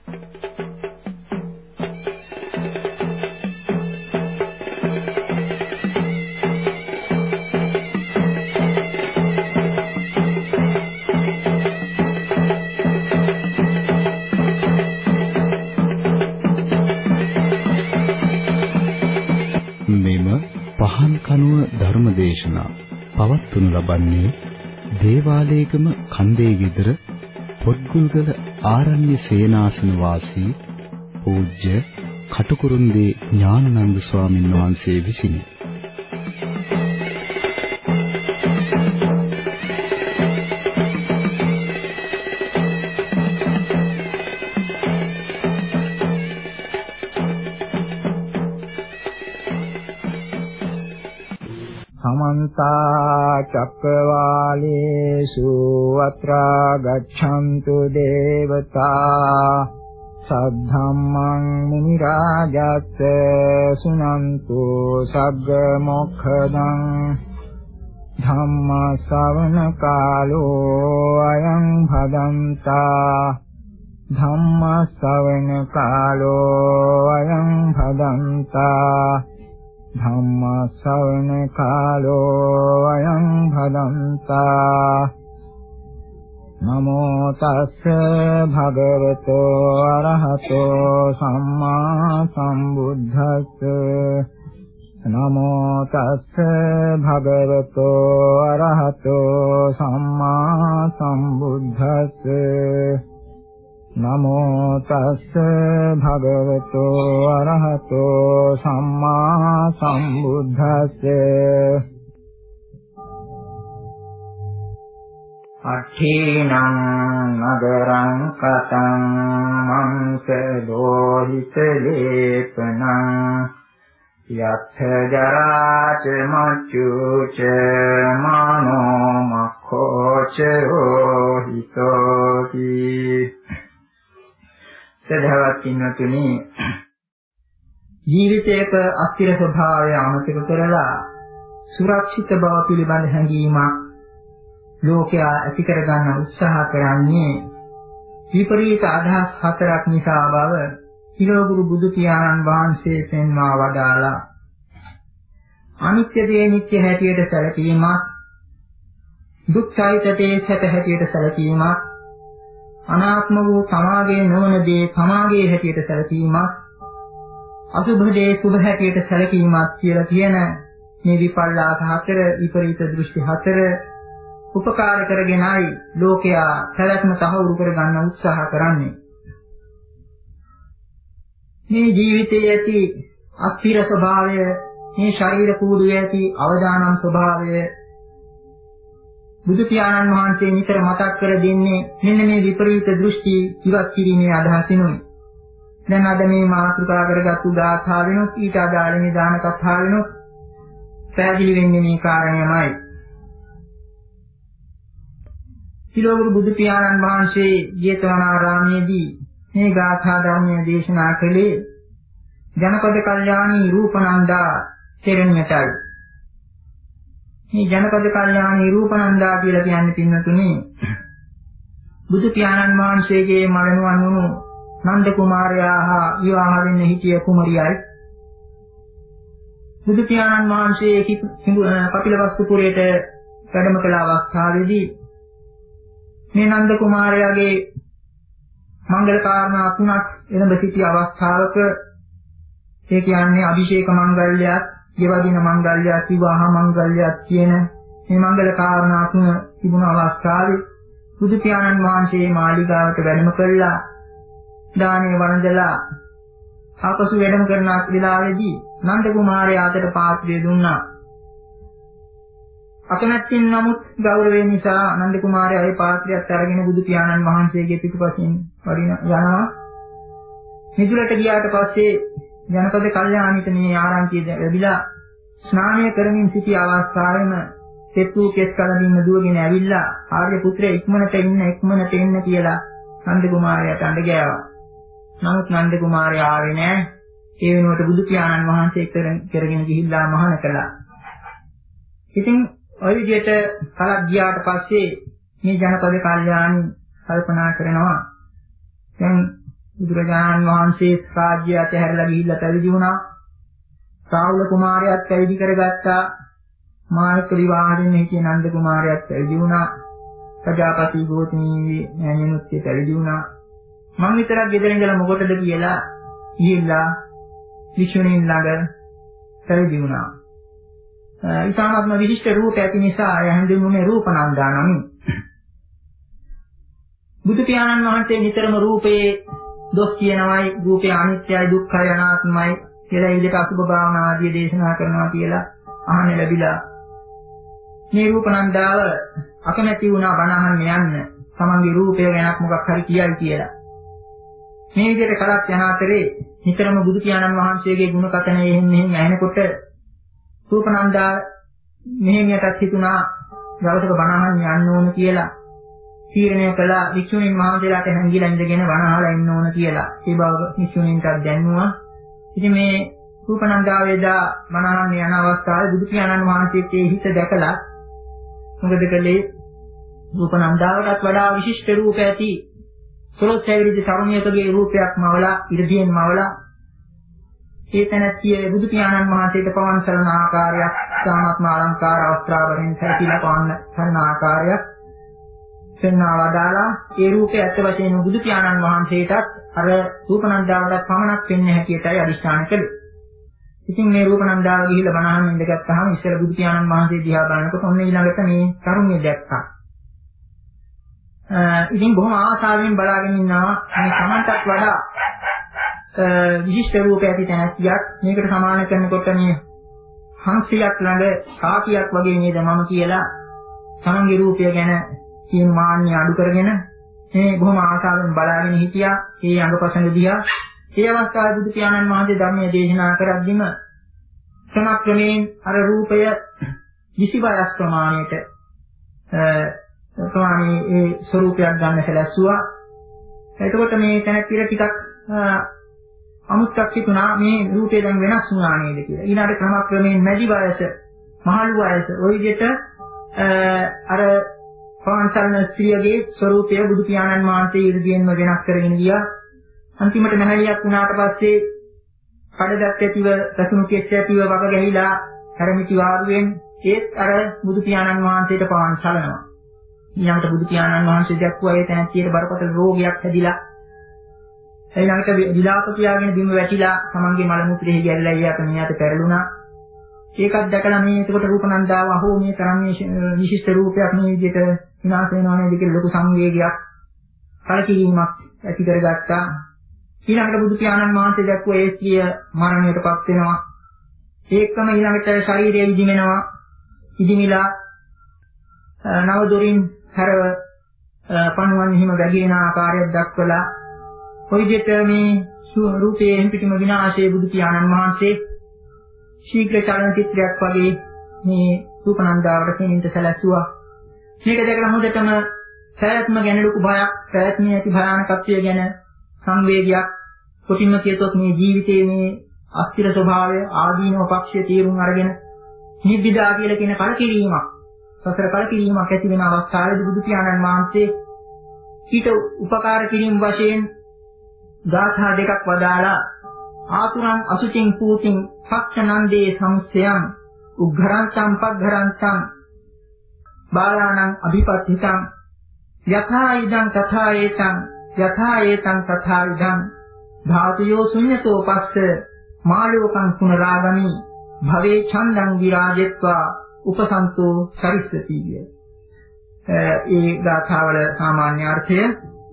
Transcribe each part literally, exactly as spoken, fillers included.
ධර්මදේශනා පවත්වනු ලබන්නේ දේවාලේගම කන්දේ ගෙදර පොත්ගුල්ගල ආරණ්‍ය සේනාසන වාසී පූජ්‍ය කටුකුරුන්දී ඥානানন্দ ස්වාමීන් වහන්සේ විසිනි. චක්කවාලේසු අත්‍රා ගච්ඡන්තු දේවතා සද්ධම්මං මුනි රාජස්ස සුනන්තු සග්ග මොක්ඛදං ධම්ම ශ්‍රවණ කාලෝ අයං භදන්තා ධම්ම ශ්‍රවණ කාලෝ අයං භදන්තා ධම්ම ශ්‍රවණ කාලෝ අයං භදන්තා නමෝ තස්ස භගවතෝ අරහතෝ සම්මා සම්බුද්දස්ස නමෝ තස්ස භගවතෝ අරහතෝ සම්මා සම්බුද්දස්ස නමෝ තස්ස භගවතෝ අරහතෝ සම්මා සම්බුද්දස්ස අට්ඨේනං නගරං කතං මංස දෝහිත ලේපනං යත්ථ ජරාච මච්චුච මානෝ මක්ඛෝච රෝහිතෝති. සදහවත් පින්වතුනි, ජීවිතයක අස්තිර ස්වභාවය අමතක කරලා සුරක්ෂිත බව පිළිබඳ හැඟීමක් ලෝකයා ඇති කරගන්න උත්සාහ කරන්නේ විපරීත අදහස් හතරක් නිසා බව හිලෝගුරු බුදු පියාණන් වහන්සේ පෙන්වා වදාළා. අනිත්‍ය දේ නිත්‍ය හැටියට සැලකීමක්, දුක්ඛයිත දේ සැප හැටියට සැලකීමක්, අනාත්ම වූ සමාගයේ නොවන දේ සමාගයේ හැටියට සැලකීමක්, අසුභ දේ සුභ හැටියට සැලකීමක් කියලා කියන මේ විපල්ලාස හතර, විපරීත දෘෂ්ටි හතර උපකාර කරගෙනයි ලෝකයා සැලැස්ම තහවුරු කරගන්න උත්සාහ කරන්නේ. මේ ජීවිතයේ ඇති අස්තිර ස්වභාවය, මේ ශරීර කූඩුවේ ඇති අවදානම් ස්වභාවය බුදු පියාණන් වහන්සේ නිතර මතක් කර දෙන්නේ මෙන්න මේ විපරීත දෘෂ්ටි ඉවත් කිරීමේ අදහසිනුයි. දැන් අද මේ මාතෘකා කරගත්තු ගාථා වෙනොත් ඊට අදාළ නිදාන කතා වෙනොත් පැහැදිලි වෙන්නේ මේ කාරණයමයි. හිලෝගුරු බුදු පියාණන් වහන්සේ ජේතවනාරාමයේදී මේ ගාථා ධර්මය දේශනා කළේ ජනපද කල්යාණී රූපනන්දා තෙරණියටයි. මේ ජනපද කල්යාණී රූපනන්දා කියලා කියන්නේ පින්නතුනේ බුදු පියාණන් වහන්සේගේ මරණුවන් වුණු නන්ද කුමාරයා හා විවාහ වෙන්න හිටිය කුමරියයි. බුදු පියාණන් වහන්සේ කපිලවස්තු පුරයට වැඩම කළ අවස්ථාවේදී මේ නන්ද කුමාරයාගේ මංගල කාරණා තුනක් එළඹ සිටි අවස්ථාවක ඒ කියන්නේ අභිෂේක මංගල්‍යයක්, යෙවදින මංගල්‍යයක්, විවාහ මංගල්‍යයක් කියන මේ මංගල කාරණා තුන තිබුණ අවස්ථාවේ බුදු පියාණන් වහන්සේ මාලිගාවට වැඩම කළා. දානේ වළඳලා ආපසු වැඩම කරන වෙලාවේදී නන්ද කුමාරයා අතට පාත්‍රය දුන්නා. අකමැත්තෙන් නමුත් ගෞරවය නිසා නන්ද කුමාරයා ඒ පාත්‍රයත් අරගෙන බුදු පියාණන් වහන්සේගේ පිටුපසින් වඩින යනවා. මිදුලට ගියාට පස්සේ ජනපද කල්යාණිත මේ ආරංචිය ලැබිලා ස්නානය කරමින් සිටි අවස්ථාවේම සෙත්තු කෙස් කලින්ම දුවගෙන ඇවිල්ලා ආර්ය පුත්‍රයා ඉක්මනට ඉන්න ඉක්මනට එන්න කියලා නන්ද කුමාරයාට අඬ ගෑවා. නමුත් නන්ද කුමාරයා ආවේ නැහැ. ඒ වෙනුවට බුදු පියාණන් වහන්සේ කරගෙන ගිහිල්ලා මහාන කළා. ඉතින් ඔය විදිහට කලක් ගියාට පස්සේ මේ ජනපද කල්යාණි කල්පනා කරනවා දැන් බුදුරජාණන් වහන්සේ රාජ්‍ය අතහැරලා ගිහිල්ලා පැවිදි වුණා. රාහුල කුමාරයාත් පැවිදි කරගත්තා. මායක විවාහයෙන් හිටිය නන්ද කුමාරයාත් පැවිදි වුණා. ප්‍රජාපති ගෝතමී මෑණියනුත් පැවිදි වුණා. මම විතරක් ගෙදර ඉඳලා මොකටද කියලා ගිහිල්ලා වික්ෂුණීන් ළඟ පැවිදි වුණා. ඊටාත්ම විශිෂ්ට රූප ඇති නිසා එය හඳුන්වන්නේ රූපනන්දා නමින්. බුදු පියාණන් වහන්සේ නිතරම රූපේ දොස් කියනවායි, රූපේ අනිත්‍යයි, දුක්ඛයි, අනාත්මයි කියලා විදිහට අසුභ භාවනා ආදී දේශනා කරනවා කියලා අහන්න ලැබිලා. මේ රූපනන්දාව අකමැති වුණා බණ අහන්න යන්න. තමන්ගේ රූපය ගැනත් මොකක් හරි කියයි කියලා. මේ විදිහට කරත් යන අතරේ නිතරම බුදු පියාණන් වහන්සේගේ ගුණ කතන එහෙන් මෙහෙන් ඇහෙනකොට රූපනන්දා මෙහෙමියටත් හිතුණා දවසක බණ අහන්න යන්න ඕන කියලා. තීරණය කළා වික්ෂුණීන් වහන්සේලාට හැංගිලා ඉඳගෙන බණ අහලා ඉන්න ඕන කියලා. ඒ බව වික්ෂුණීන්ටත් දැන්නුවා. ඉතින් මේ රූපනන්දා වේදා බණ අහන්න යන අවස්ථාවේ බුදු පියාණන් වහන්සේගේ හිත දැකලා මොකද කළේ? රූපනන්දාවටත් වඩා විශිෂ්ට රූප ඇති සොළොස් හැවිරිදි තරුණියකගේ රූපයක් මවලා ඉරදීන් මවලා ඒ තැනැත්තිය බුදු පියාණන් වහන්සේට පවන් සරණ ආකාරයක්, සාමත්ම අලංකාර වස්ත්‍රාභරණ සැරසිලා පවන් සරණ ආකාරයක් සෙන්නාවදාලා ඒ රූපය ඇත්ත වශයෙන්ම බුදු පියාණන් වහන්සේටත් අර රූපනන්දාවට පමණක් වෙන්නේ හැටියටයි අදිෂ්ඨාන කළේ. ඉතින් මේ රූපනන්දාව ගිහිල්ලා බණ අහන්න ඉඳගත්තාම ඉස්සර බුදු පියාණන් වහන්සේ දිහා බලනකොට ඔන්න ඊළඟට මේ තරුණිය දැක්කා. ඉතින් බොහොම ආසාවෙන් බලාගෙන ඉන්නවා මේ සමන්ටත් වඩා විශිෂ්ට රූප ඇති තැනැත්තියක්. මේකට සමාන කරනකොට මේ හංසියක් ළඟ කාකියක් වගේ නේද මම කියලා තමන්ගේ රූපය ගැන කියන මාන්නය අඩු කරගෙන මේ බොහොම ආසාවෙන් බලාගෙන හිටියා. ඒ අංගපසංග දිහා. ඒ අවස්ථාවේ බුදු පියාණන් වහන්සේ ධර්මයේ දේශනා කරද්දිම ක්‍රමක්‍රමයෙන් අර රූපය විසි වයස් ප්‍රමාණයට ප්‍රමාණයේ ඒ ස්වરૂපයක් ගන්න සැලැස්සුවා. එතකොට මේ තැනැත්තියට ටිකක් අමුත්තක් හිතුණා මේ රූපය දැන් වෙනස් වුණා නේද කියලා. ඊළඟට ක්‍රමක්‍රමයෙන් මැදි වයස, මහලු වයස ওই විදිහට අර පවන්සරණ ස්ත්‍රියගේ ස්වરૂපය බුදු පියාණන් වහන්සේ ඉර්ධියෙන්ම වෙනස් කරගෙන ගියා. අන්තිමට මහලියක් වුණාට පස්සේ කඩදැත් ඇතිව, රසුණු කෙස් ඇතිව වග ගැහිලා හැරමිටි වාරුවෙන් ඒත් අර බුදු පියාණන් වහන්සේට පවන් සලනවා. ඊළඟට බුදු පියාණන් වහන්සේ දැක්ුවා ඒ තැනැත්තියට බරපතල රෝගයක් හැදිලා. ඊළඟට විලාප කියාගෙන බිම වැටිලා තමන්ගේ මල මුත්‍රේ ගැල්ලා ඊයට මෙයාට පෙරළුණා. ඒකත් දැකලා මේ එතකොට රූපනන්දාව අහෝ මේ තරම් විශිෂ්ට රූපයක් මේ විදිහට විනාශ වෙනවා නේද කියලා ලොකු සංවේගයක්, කලකිරීමක් ඇති කරගත්තා. ඊළඟට බුදු පියාණන් වහන්සේ දැක්ුවා ඒ ස්ත්‍රිය මරණයටපත් වෙනවා. ඒකම ඊළඟට ශරීරය ඉදිමෙනවා. ඉදිමිලා නව දොරින් හැරව පණුවන් හිම වැగిරෙන ආකාරයක් දක්වලා ඔය විදිහට මේ රූපයේ පිටිම විනාශයේ බුදු පියාණන් වහන්සේ ශීඝ්‍ර චලන චිත්‍රයක් වගේ මේ රූපනන්දාවට කෙනින්ට සැලැස්සුවා. මේක දැකලා හොඳටම පැවැත්ම ගැන ලොකු බයක්, පැවැත්මේ ඇති භයානකත්වය ගැන සංවේගයක්, කොටින්ම කියතොත් මේ ජීවිතයේ මේ අස්තිර ස්වභාවය, ආදීනව පක්ෂය තීරුම් අරගෙන නිබ්බිදා කියලා කියන කලකිරීමක්, සසර කලකිරීමක් ඇති වෙන අවස්ථාවේදී බුදු පියාණන් වහන්සේ ඊට උපකාර කිරීම වශයෙන් ගාථා දෙකක් වදාලා ආතුරං අසුචින් පූතින් පක්ෂනන්දේ සංස්යං උග්ඝරන්තං පග්ඝරන්තං බාලාණං අභිපත්තිතං යථා ඉදං තථා ඒතං යථා ඒතං තථා ඉදං ධාතුයෝ ශුඤ්ඤතෝ පස්ස මාලෝකං පුනරාගමි භවේ ඡන්දං විරාජෙත්වා උපසන්තෝ චරිස්සති. ඒ ගාථාවල සාමාන්‍ය අර්ථය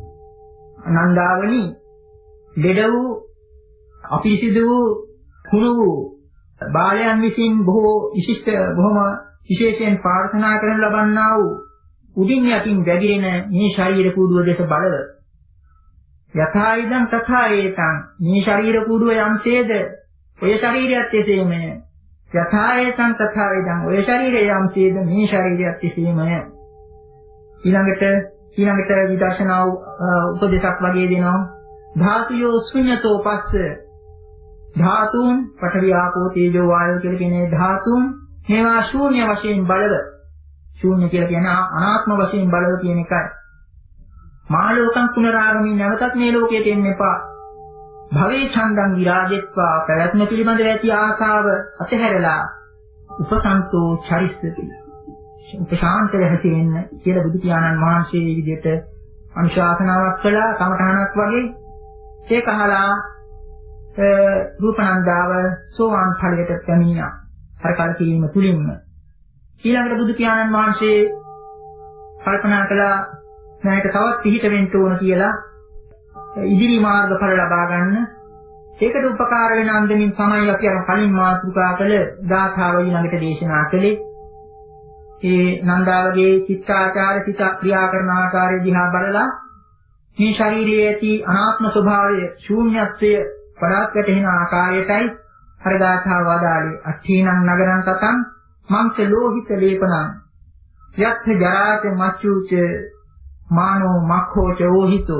නන්දාවනි දෙඩ වූ අපිරිසිදු වූ කුණු වූ බාලයන් විසින් බොහෝ විශිෂ්ට බොහොම විශේෂයෙන් ප්‍රාර්ථනා කරනු ලබන්නා වූ උඩින් යටින් වැగిරෙන මේ ශරීර කූඩුව දෙස බලව යථා ඉදං තථා ඒතං මේ ශරීර කූඩුව යම්සේද ඔය ශරීරයත් එසේමය යථා ඒතං තථා ඉදං ඔය ශරීරය යම්සේද මේ ශරීරයත් එසේමය. ඊළඟට ඊළඟට විදර්ශනා උපදේශක් වගේ දෙනවා. ධාතුයෝ ශුඤ්ඤතෝ පස්ස ධාතුන් පඨවි ආපෝ තේජෝ වායෝ කියලා කියන ධාතුන් මේවා ශූන්‍ය වශයෙන් බලව. ශූන්‍ය කියලා කියන අනාත්ම වශයෙන් බලව කියන එකයි. මාලෝකං පුනරාගමී නැවතත් මේ ලෝකයට එන්න එපා. භවේ ඡන්දං විරාජෙත්වා පැවැත්ම පිළිබඳ ඇති ආසාව අතහැරලා උපසන්තෝ චරිස්සති උපශාන්තව හැසිරෙන්න කියලා බුදු පියාණන් වහන්සේ මේ විදිහට අනුශාසනාවක් කළා කමඨහනක් වගේ. ඒක අහලා රූපනන්දාව සෝවාන් ඵලයට පැමිණියා. අර කලකිරීම තුලින්ම ඊළඟට බුදු පියාණන් වහන්සේ කල්පනා කළා නැයට තවත් පිහිට වෙන්න ඕන කියලා ඉදිරි මාර්ගඵල ලබා ගන්න. ඒකට උපකාර වෙන අන්දමින් තමයි අපි අර කලින් මාතෘකා කළ ධාතාව ඊළඟට දේශනා කළේ. ඒ නන්දාවගේ චිත්තාචාර චිත්ත ක්‍රියා කරන ආකාරය දිහා බලලා මේ ශරීරයේ ඇති අනාත්ම ස්වභාවය ශූන්‍යත්වය පඩාත් වැටෙන ආකාරයටයි අර ධාතාව වදාළේ. අට්ඨීනං නගරං තතං මංස ලෝහිත ලේපනං යත් ජරාච මච්චුච මානෝ මක්ඛෝච ඕහිතෝ.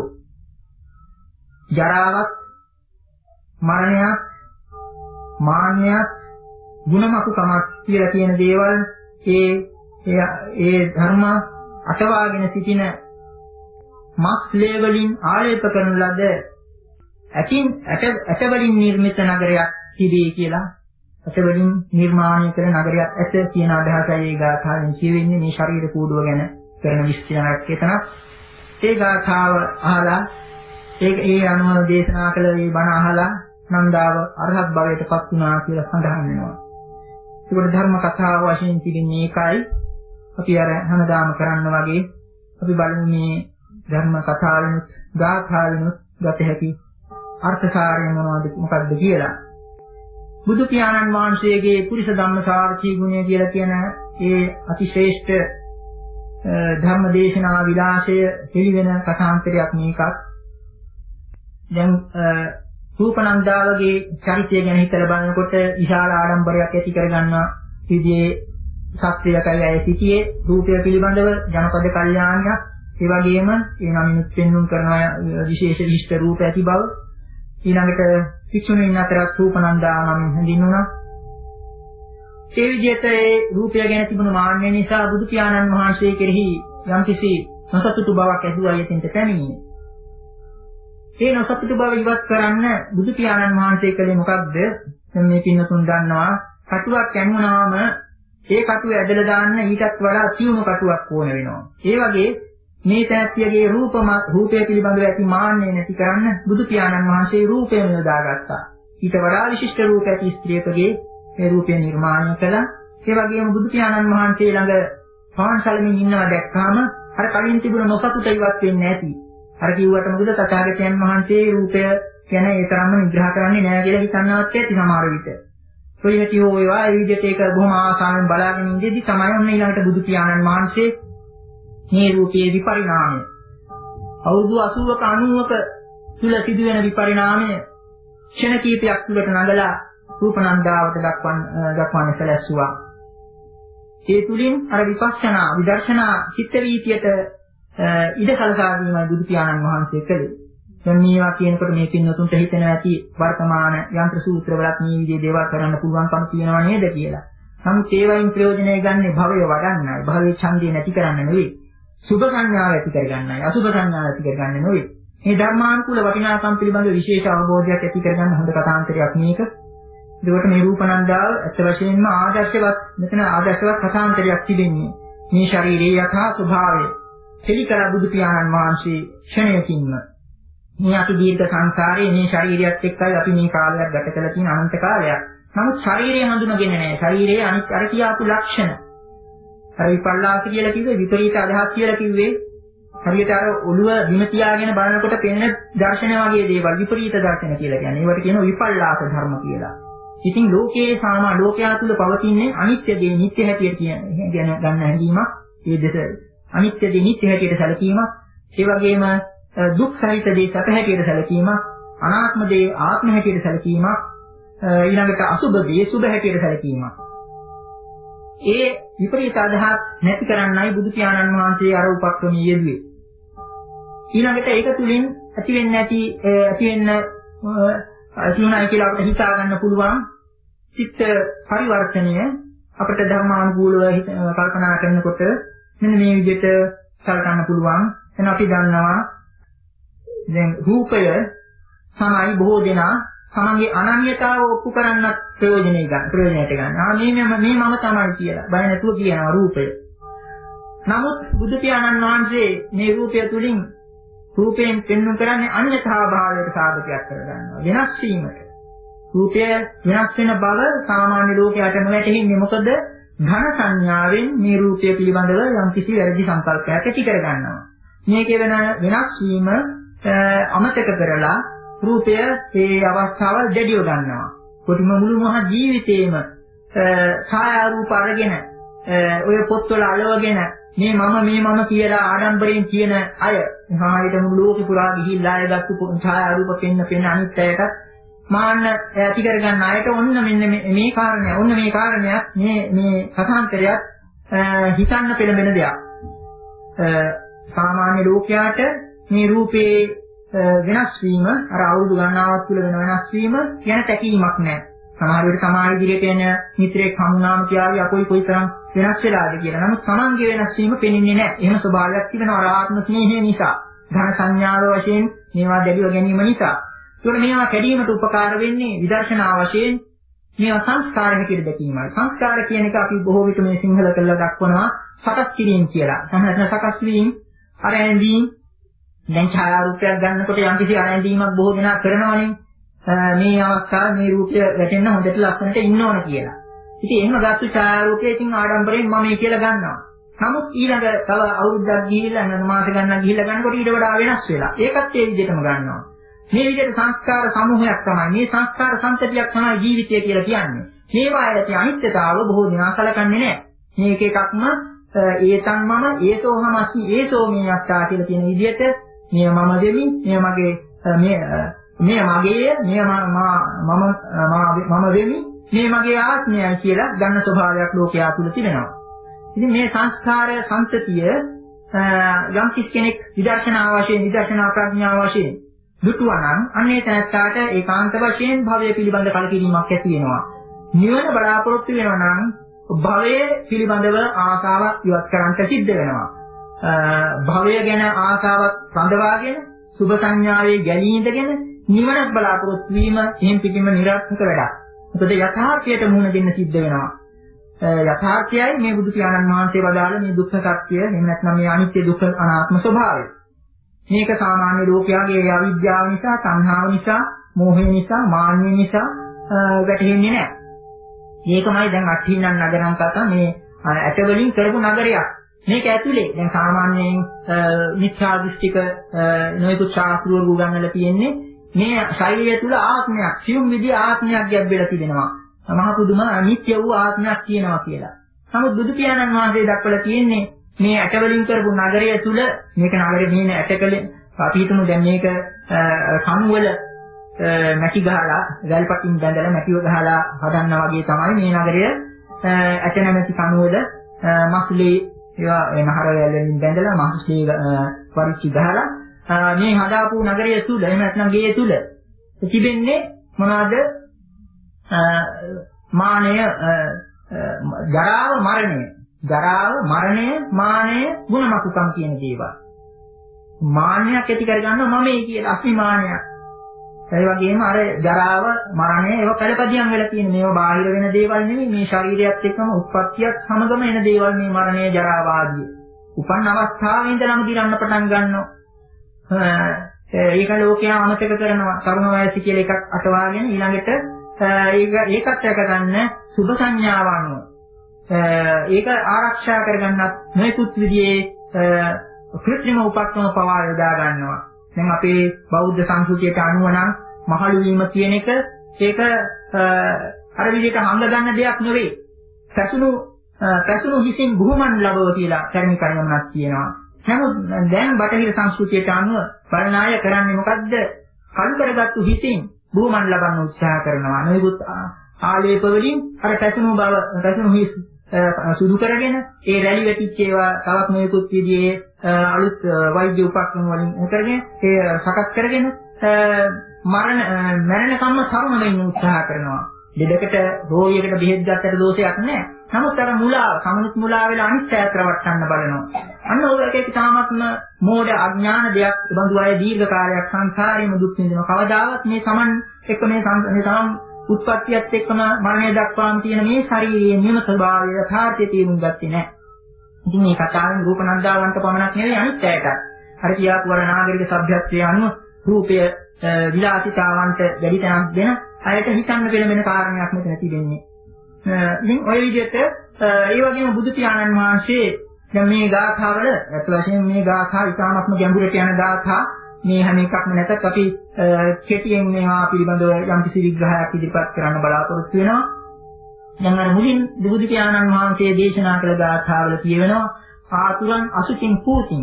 ජරාවත් මරණයත් මාන්නයත් ගුණමකුකමක් කියලා කියන දේවල් ඒ ඒ ධර්ම අටවාගෙන සිටින මස් ලේ වලින් ආලේප කරන ලද ඇතින් ඇට වලින් නිර්මිත නගරයක් තිබේ කියලා ඇට වලින් නිර්මාණය කරන නගරයක් ඇත කියන අදහසයි ඒ ගාථාවෙන් කියවෙන්නේ. මේ ශරීර කූඩුව ගැන කරන විශ්ලේෂණයක් එතන. ඒ ගාථාව අහලා ඒ ඒ අනුව දේශනා කළ මේ බණ අහලා නන්දාව අරහත් භවයට පත් වුණා කියලා සඳහන් වෙනවා. ඒකට ධර්ම කතාව වශයෙන් තිබෙන්නේ ඒකයි. අපි අර හැමදාම කරන්න වගේ අපි බලමු මේ ධර්ම කතාවෙනුත් ගාථාවෙනුත් ගත හැකි අර්ථකාරය මොනවද මොකක්ද කියලා. බුදු පියාණන් වහන්සේගේ පුරිස ධම්මසාරචී ගුණය කියලා කියන ඒ අතිශ්‍රේෂ්ඨ ධර්ම දේශනා විලාසය පිළිවෙන කථාන්තරයක් මේකත්. දැන් රූපනන්දාවගේ චරිතය ගැන හිතලා බලනකොට විශාල ආඩම්බරයක් ඇති කරගන්නා විදිහේ ශක්තියකයි ඇය සිටියේ. රූපය පිළිබඳව ජනපද කල්යාණියක්. ඒ වගේම ඒ නමිනුත් පෙන්වුම් කරන විශේෂ විශිෂ්ට රූප ඇති බව. ඊළඟට භික්ෂුණීන් අතරත් රූපනන්දා නමින් හඳුන්වනවා. ඒ විදිහට ඒ රූපය ගැන තිබුණු මාන්නය නිසා බුදු පියාණන් වහන්සේ කෙරෙහි යම්කිසි නොසතුටු බවක් ඇතිවයි එතෙන්ට පැමිණියේ. ඒ නොසතුටු බව ඉවත් කරන්න බුදු පියාණන් වහන්සේ කළේ මොකක්ද? මේ පින්නතුන් දන්නවා කටුවක් කැන්වුනාම ඒ කටුව ඇදලා දාන්න ඊටත් වඩා සියුණු කටුවක් ඕන වෙනවා. ඒ වගේ මේ තැත්තියගේ රූපම රූපය පිළිබඳව ඇති මාන්නය නැති කරන්න බුදු පියාණන් වහන්සේ රූපයම යොදාගත්තා. ඊට වඩා විශිෂ්ට රූප ඇති ස්ත්‍රියකගේ මේ රූපය නිර්මාණය කළා. ඒ වගේම බුදු පියාණන් වහන්සේ ළඟ පාන්සලමින් ඉන්නවා දැක්කාම අර කලින් තිබුණ නොසතුට ඉවත් වෙන්නේ නැති. අර කිව්වට මොකද තථාගතයන් වහන්සේ රූපය ගැන ඒ තරම්ම විග්‍රහ කරන්නේ නැහැ කියලා හිතන්නවත් ඇති සමහර විට. කොයිවිට හෝ ඒවා ඒ විදිහට ඒක බොහොම ආසාවෙන් බලාගෙන ඉඳිද්දි තමයි ඔන්න ඊළඟට බුදු පියාණන් වහන්සේ මේ රූපයේ විපරිණාමය අවුරුදු අසූවක අනූවක තුල සිදුවෙන විපරිණාමය ක්ෂණ කීපයක් තුලට නගලා රූපනන්දාවට දක්වන්න දක්වන්න සැලැස්සුවා. ඒ තුලින් අර විපස්සනා විදර්ශනා චිත්ත වීතියට ඉඩ සලසා දීමයි බුදු පියාණන් වහන්සේ කළේ. දැන් මේවා කියනකොට මේ පින්නතුන්ට හිතෙන ඇති වර්තමාන යන්ත්‍ර සූත්‍රවලත් මේ විදිහේ දේවල් කරන්න පුළුවන්කම තියෙනවා නේද කියලා. නමුත් ඒවයින් ප්‍රයෝජනය ගන්න භවය වඩන්නයි. භවයේ ඡන්දය නැති කරන්න නෙවෙයි. සුභ සංඥාව ඇති කරගන්නයි. අසුභ සංඥාව ඇති කරගන්න නෙවෙයි. මේ ධර්මානුකූල වටිනාකම් පිළිබඳව විශේෂ අවබෝධයක් ඇති කරගන්න හොඳ කතාන්තරයක් මේක. ඒකට මේ රූපනන්දාව ඇත්ත වශයෙන්ම ආදර්ශවත් මෙතන ආදර්ශවත් කතාන්තරයක් තිබෙන්නේ. මේ ශරීරයේ යථා ස්වභාවය පිළිකර බුදු පියාණන් වහන්සේ ක්ෂණයකින්ම මේ අති දීර්ඝ සංසාරයේ මේ ශරීරයත් එක්කයි අපි මේ කාලයක් ගත කළ තියෙන අනන්ත කාලයක්. නමුත් ශරීරය හඳුනගෙන නැහැ. ශරීරයේ අනිත් අර කියාපු ලක්ෂණ. අර විපල්ලාස කියලා කිව්වේ විපරීත අදහස් කියලා කිව්වේ හරියට අර ඔළුව බිම තියාගෙන බලනකොට පෙනෙන දර්ශන වගේ දේවල් විපරීත දර්ශන කියලා කියන්නේ. ඒවට කියනවා විපල්ලාස ධර්ම කියලා. ඉතින් ලෝකයේ සාමා ලෝකයා තුල පවතින්නේ අනිත්‍ය දේ නිට්ටය හැටියට කියන්නේ ගැන ගන්න හැඟීමක්. ඒ දෙස අනිත්‍ය දේ නිට්ටය හැටියට සැලකීමක්. ඒ වගේම දුක් සහිත දේ සැප හැටියට සැලකීමක්. අනාත්ම දේ ආත්ම හැටියට සැලකීමක්. ඊළඟට අසුභ දේ සුභ හැටියට සැලකීමක්. ඒ විපරීත අදහස් නැති කරන්නයි බුදු පියාණන් වහන්සේ අර උපක්‍රමයේ යෙදුවේ. ඊළඟට ඒක තුලින් ඇති වෙන්නේ නැති ඇති වෙන්න ඇතිුණයි කියලා අපිට හිතා ගන්න පුළුවන් චිත්ත පරිවර්තනය අපිට ධර්මානුකූලව කල්පනා කරනකොට මෙන්න මේ විදිහට සලකන්න පුළුවන්. එන අපි දන්නවා දැන් රූපය තමයි බොහෝ දෙනා තමන්ගේ අනන්‍යතාව ඔප්පු කරන්නත් ප්‍රයෝජනෙ ගන්න ප්‍රයෝජනයට ගන්න. ආ මේ මේ මේ මම තමයි කියලා. බය නැතුව කියනවා රූපය. නමුත් බුදු පියාණන් වහන්සේ මේ රූපය තුලින් රූපයෙන් පෙන්වු කරන්නේ අන්‍යතා භාවයට සාධකයක් කරගන්නවා. වෙනස් වීමට. රූපය වෙනස් වෙන බව සාමාන්‍ය ලෝකයට නොවැටහෙන්නේ මොකද? ඝන සංඥාවෙන් මේ රූපය පිළිබඳව යම්කිසි වැරදි සංකල්පයක් ඇති කරගන්නවා. මේකේ වෙන වෙනස් වීම අමතක කරලා රූපය මේ අවස්ථාවල් දෙඩියව ගන්නවා. කොටිම මුළු මහ ජීවිතේම ඡායා රූප අරගෙන ඔය පොත්වල අලවගෙන මේ මම මේ මම කියලා ආඩම්බරයෙන් කියන අය සමාජයට මුළු ලෝකෙ පුරා ගිහිල්ලා ආයගත්තු ඡායා රූප පෙන්න පෙන්න අනිත් අයට මාන්න ඇති කරගන්න අයට ඔන්න මෙන්න මේ කාරණය ඔන්න මේ කාරණයක් මේ මේ කථාන්තරයක් හිතන්න පෙළඹෙන දෙයක්. සාමාන්‍ය ලෝකයාට මේ රූපේ වෙනස් වීම අර අවුරුදු ගණනාවක් තුළ වෙන වෙනස් වීම කියන තැකීමක් නැහැ. සමහර වෙලට සමාජ ඉදිරියට එන මිත්‍රයෙක් හමුනාම කියාවි අපොයි කොයිතරම් වෙනස් වෙලාද කියලා. නමුත් Tamange වෙනස් වීම පෙනෙන්නේ නැහැ. එහෙම ස්වභාවයක් තිබෙනවා ආත්ම ස්නේහය නිසා. ධන සංඥාව වශයෙන් මේවා දැඩිව ගැනීම නිසා. ඒකට මේවා කැඩීමට උපකාර වෙන්නේ විදර්ශනා වශයෙන් මේවා සංස්කාර හැටියට දැකීමයි. සංස්කාර කියන එක අපි බොහෝ විට මේ සිංහල කරලා දක්වනවා සකස් කිරීම කියලා. සමහරවිට සකස් වීම අර ඇඳීම් දැන් ඡායාරූපයක් ගන්නකොට යම්කිසි ආනන්දීමක් බොහෝ දෙනා කරනවනේ. මේ අවස්ථාවේ මේ රූපය වැටෙන්න හොඳට ලස්සනට ඉන්න ඕන කියලා. ඉතින් එහෙම ගත්තු ඡායාරූපයේ ඉතින් ආඩම්බරයෙන් මම මේ කියලා ගන්නවා. නමුත් ඊළඟ තව අවුරුද්දක් ගිහිල්ලා නැත්නම් මාස ගණනක් ගිහිල්ලා ගන්නකොට ඊට වඩා වෙනස් වෙලා. ඒකත් ඒ විදිහටම ගන්නවා. මේ විදිහට සංස්කාර සමූහයක් තමයි. මේ සංස්කාර සංතතියක් තමයි ජීවිතය කියලා කියන්නේ. මේවා ඇති අනිත්‍යතාව බොහෝ දෙනා සලකන්නේ නැහැ. මේක එකක්ම ඒතන් මම ඒසෝහම අස්මි ඒසෝ මේ අත්තා කියලා කියන විදිහට මේ මම දෙමි මේ මගේ මේ මේ මගේ මේ මම මම වෙමි මේ මගේ ආත්මයයි කියලා ගන්න ස්වභාවයක් ලෝකයා තුල තිබෙනවා. ඉතින් මේ සංස්කාර සංතතිය යම් කෙනෙක් විදර්ශනා වශයෙන් විදර්ශනා ප්‍රඥා වශයෙන් දුටුවා නම් අන්නේ තැනට ඒකාන්ත වශයෙන් භවය පිළිබඳ කලකිරීමක් ඇති වෙනවා. නිවන බලාපොරොත්තු වෙනවා නම් භවය පිළිබඳව ආසාවක් ඉවත් කරන්නට සිද්ධ වෙනවා. භවය ගැන ආසාවක් රඳවාගෙන සුභ සංඥාවේ ගැලී ඉඳගෙන නිවනක් බලාපොරොත්තු වීම එහෙම් පිටින්ම නිරර්ථක වැඩක්. මොකද යථාර්ථයට මුහුණ දෙන්න සිද්ධ වෙනවා. යථාර්ථයයි මේ බුදු පියාණන් වහන්සේ වදාළ මේ දුක්ඛ සත්‍ය, එහෙම නැත්නම් මේ අනිත්‍ය දුක්ඛ අනාත්ම ස්වභාවය. මේක සාමාන්‍ය ලෝකයාගේ අවිද්‍යාව නිසා, සංහාව නිසා, මෝහය නිසා, මාන්නය නිසා වැටහෙන්නේ නැහැ. මේකමයි දැන් අට්ඨිනන් නගරම් කතා මේ ඇට වලින් කරපු නගරයක්. මේක ඇතුලේ දැන් සාමාන්‍යයෙන් මිත්‍යා දෘෂ්ටික නොයෙකුත් ශාස්ත්‍රවල උගන්වලා තියෙන්නේ මේ ශරීරය තුල ආත්මයක්, සියුම් විදිහේ ආත්මයක් ගැබ්බෙලා තිබෙනවා. මහ පුදුම අනිත්‍ය වූ ආත්මයක් තියෙනවා කියලා. නමුත් බුදු පියාණන් වහන්සේ දක්වලා තියෙන්නේ මේ ඇට වලින් කරපු නගරය තුල මේක නගරේ මේ ඇටකලේ අපි හිතමු දැන් මේක කණු වල මැටි ගහලා ගල්පටින් බැඳලා මැටිව ගහලා හදන්නා වගේ තමයි මේ නගරය ඇට නැමැති කණු වල මස්ලී ඒවා නහර වලින් බැඳලා මස්ලී පරිච්චි ගහලා මේ හදාපු නගරය තුල එහෙම නැත්නම් ගේ තුල තිබෙන්නේ මොනවද? මානය, ජරාව, මරණය. ජරාව, මරණය, මානය, ගුණමකුකම් කියන දේවල්. මාන්නයක් ඇති කරගන්නවා මම මේ කියලා අස්මිමානයක්. ඒ වගේම අර ජරාව, මරණය ඒවා පළපදියම් වෙලා තියෙන මේවා බාහිර වෙන දේවල් නෙවෙයි මේ ශරීරයත් එක්කම උත්පත්තියත් සමගම එන දේවල් මේ මරණය, ජරාව ආදී. උපන් අවස්ථාවේ ඉඳලම දිරන්න පටන් ගන්නවා. ඒක ලෝකයා අමතක කරනවා. තරුණ වයස කියලා එකක් අටවාගෙන ඊළඟට ඒක ඒකත් එක ගන්න සුභ සංඥාව අනුව ඒක ආරක්ෂා කරගන්නත් නොයෙකුත් විදිහේ කෘත්‍රිම උපක්‍රම පවා යොදා ගන්නවා. දැන් අපේ බෞද්ධ සංස්කෘතියට අනුව නම් මහලු වීම කියන එක ඒක අර විදිහට හංග ගන්න දෙයක් නෙවෙයි. පැසුණු පැසුණු හිසින් බුහුමන් ලබව කියලා කර්මික කර්මයක් කියනවා. නමුත් දැන් බටහිර සංස්කෘතියට අනුව බලන අය කරන්නේ මොකද්ද? කලු කරගත්තු හිසින් බුහුමන් ලබන්න උත්සාහ කරනවා. නොයෙකුත් ආලේප වලින් අර පැසුණු බව පැසුණු හිස් සුදු කරගෙන ඒ රැලි වැටිච්ච ඒවා තවත් නොයෙකුත් විදිහේ අලුත් වෛද්‍ය උපක්‍රම වලින් කරගෙන ඒ සකස් කරගෙන මරණ මරණ කම්ම තරුණ වෙන්න උත්සාහ කරනවා. දෙදකට රෝගියෙකුට බෙහෙත් ගත්තට දෝෂයක් නැහැ. නමුත් අර මුලාව, සමනුත් මුලාව වෙලා අනිත් පැත්තට වටන්න බලනවා. අන්න ඔයකේ තාමත්ම මෝඩ අඥාන දෙයක් බඳු අය දීර්ඝ කාලයක් සංසාරේම දුක් විඳිනවා. කවදාවත් මේ Taman එක්ක මේ සම්පූර්ණ උත්පත්තියත් එක්කම මරණය දක්වාම තියෙන මේ ශරීරයේ නියම ස්වභාවය යථාර්ථය තේරුම් ගත්තේ නැහැ. ඉතින් මේ කතාවෙන් රූපනන්දාවන්ට පමණක් නෙවෙයි අනිත් අයටත්. අර කියාපු වර නාගරික සભ્યත්වයේ අනුව රූපය විලාසිතාවන්ට වැඩි තැනක් දෙන අයට හිතන්න පෙළඹෙන කාරණයක් මෙතන තිබෙන්නේ. ඉතින් ඔය විදිහට ඒ වගේම බුදු පියාණන් වහන්සේ දැන් මේ ගාථාවල අත් වශයෙන් මේ ගාථා ඉතාමත්ම ගැඹුරට යන ගාථා මේ හැම එකක්ම නැතත් අපි කෙටියෙන් මේවා පිළිබඳව යම් කිසි විග්‍රහයක් ඉදිරිපත් කරන්න බලාපොරොත්තු වෙනවා. දැන් අර මුලින් බුදු පියාණන් වහන්සේ දේශනා කළ ගාථාවල කියවෙනවා ආතුරන් අසුචින් පූතින්.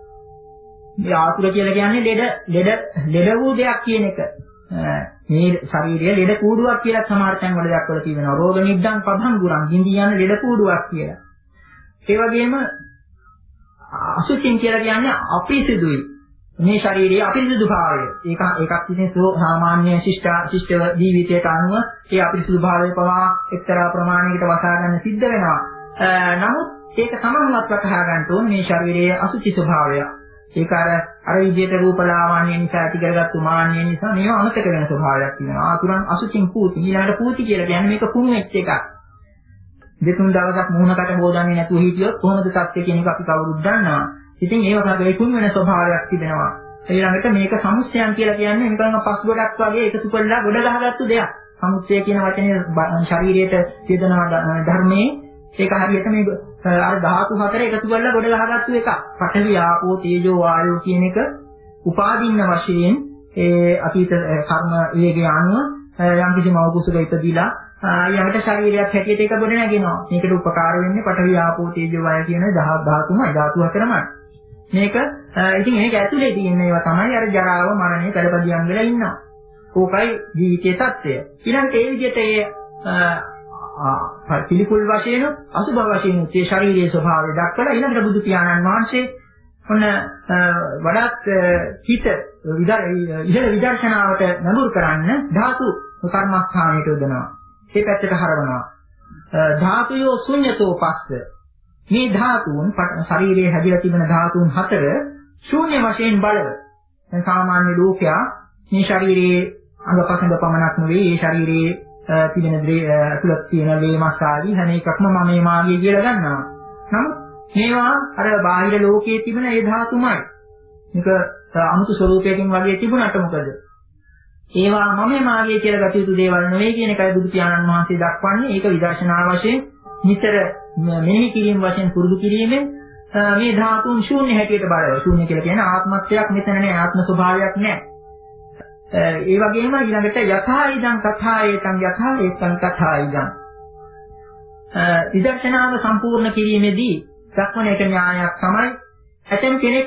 මේ ආතුර කියලා කියන්නේ ලෙඩ ලෙඩ ලෙඩ වූ දෙයක් කියන එක. මේ ශරීරයේ ලෙඩ කූඩුවක් කියලා සමහර තැන්වල දක්වලා තියෙනවා. රෝග නිද්දන් පබංගුරන් හිඳි යන ලෙඩ කූඩුවක් කියලා. ඒ වගේම අසුචින් කියලා කියන්නේ අපිරිසිදුයි. මේ ශරීරයේ අපිරිසිදු භාවය. ඒක ඒකක් ඉතින් සාමාන්‍ය ශිෂ්ට ශිෂ්ට ජීවිතයට අනුව ඒ අපිරිසිදු භාවය පවා එක්තරා ප්‍රමාණයකට වසා ගන්න සිද්ධ වෙනවා. නමුත් ඒක සමන්වත් වටහා ගන්න ඕනේ මේ ශරීරයේ අසුචි ස්වභාවය. ඒක අර අර විදිහට රූපලාවන්‍ය නිසා ඇති කරගත්තු මාන්නය නිසා මේවා අමතක වෙන ස්වභාවයක් තියෙනවා. ආතුරන් අසුචින් පූති. ඊළඟට පූති කියලා කියන්නේ මේක කුණු වෙච්ච එකක්. දෙතුන් දවසක් මුහුණකට හොදන්නේ නැතුව හිටියොත් කොහොමද තත්ත්වය කියන එක අපි කවුරුත් දන්නවා. ඉතින් ඒ වගේ කුණු වෙන ස්වභාවයක් තිබෙනවා. ඊළඟට මේක සමුස්සයන් කියලා කියන්නේ නිකන් පස් ගොඩක් වගේ එකතු කරලා ගොඩ ගහගත්තු දෙයක්. සමුස්සය කියන වචනේ ශරීරයට යොදන ධර්මයේ ඒක හරියට මේ අර ධාතු හතර එකතු කරලා ගොඩ ගහගත්තු එකක්. පඨවි ආපෝ තේජෝ වායෝ කියන එක උපාදින්න වශයෙන් ඒ අතීත කර්ම වේගය අනුව යම් කිසි මව කුසක ඉපදිලා ඊළඟට ශරීරයක් හැටියට ඒක ගොඩ නැගෙනවා. මේකට උපකාර වෙන්නේ පඨවි ආපෝ තේජෝ වායෝ කියන ධාතුමයි ධාතු හතරමයි. මේක ඉතින් මේක ඇතුලේ තියෙන ඒවා තමයි අර ජරාව මරණය පළපදියම් වෙලා ඉන්නවා. ඕකයි ජීවිතයේ தත්ත්වය. ඊළඟට ඒ විදිහට ඒ පිළිකුල් වශයෙන් අසුභ වශයෙන් ඒ ශාරීරික ස්වභාවය දක්වලා ඊළඟට බුදු පියාණන් වහන්සේ ඔන්න වඩාත් හිත ඉහළ විදර්ශනාවට නඟුරු කරන්න ධාතු කර්මස්ථානයට යොදනවා. ඒ පැත්තට හරවනවා. ධාතුයෝ ශුන්‍යතෝ පස්ස. මේ ධාතුන් ශරීරයේ හැදිලා තිබෙන ධාතුන් හතර ශූන්‍ය වශයෙන් බලව. දැන් සාමාන්‍ය ලෝකයා මේ ශරීරයේ අංගපසංග පමණක් නෙවෙයි මේ ශරීරයේ තිබෙන ඇතුළත තියෙන වේමස් ආදී හැම එකක්ම මම මේ මාගේ කියලා ගන්නවා. නමුත් මේවා අර බාහිර ලෝකයේ තිබෙන ඒ ධාතුමයි. මේක අමුතු ස්වરૂපයකින් වගේ තිබුණාට මොකද? ඒවා මම මාගේ කියලා ගත යුතු දේවල් නෙවෙයි කියන එකයි බුදු පියාණන් වහන්සේ දක්වන්නේ. ඒක විදර්ශනා වශයෙන් නිතර මෙනෙහි කිරීම වශයෙන් පුරුදු කිරීමෙන් මේ ධාතුන් ශූන්‍ය හැටියට බලව. ශූන්‍ය කියලා කියන්නේ ආත්මත්වයක් මෙතන නෑ, ආත්ම ස්වභාවයක් නෑ. ඒ වගේම ඊළඟට යථා ඉදං කථායේතං යථා ඒතං කථායිදං. විදර්ශනාව සම්පූර්ණ කිරීමේදී දක්වන එක න්‍යායක් තමයි ඇතම් කෙනෙක්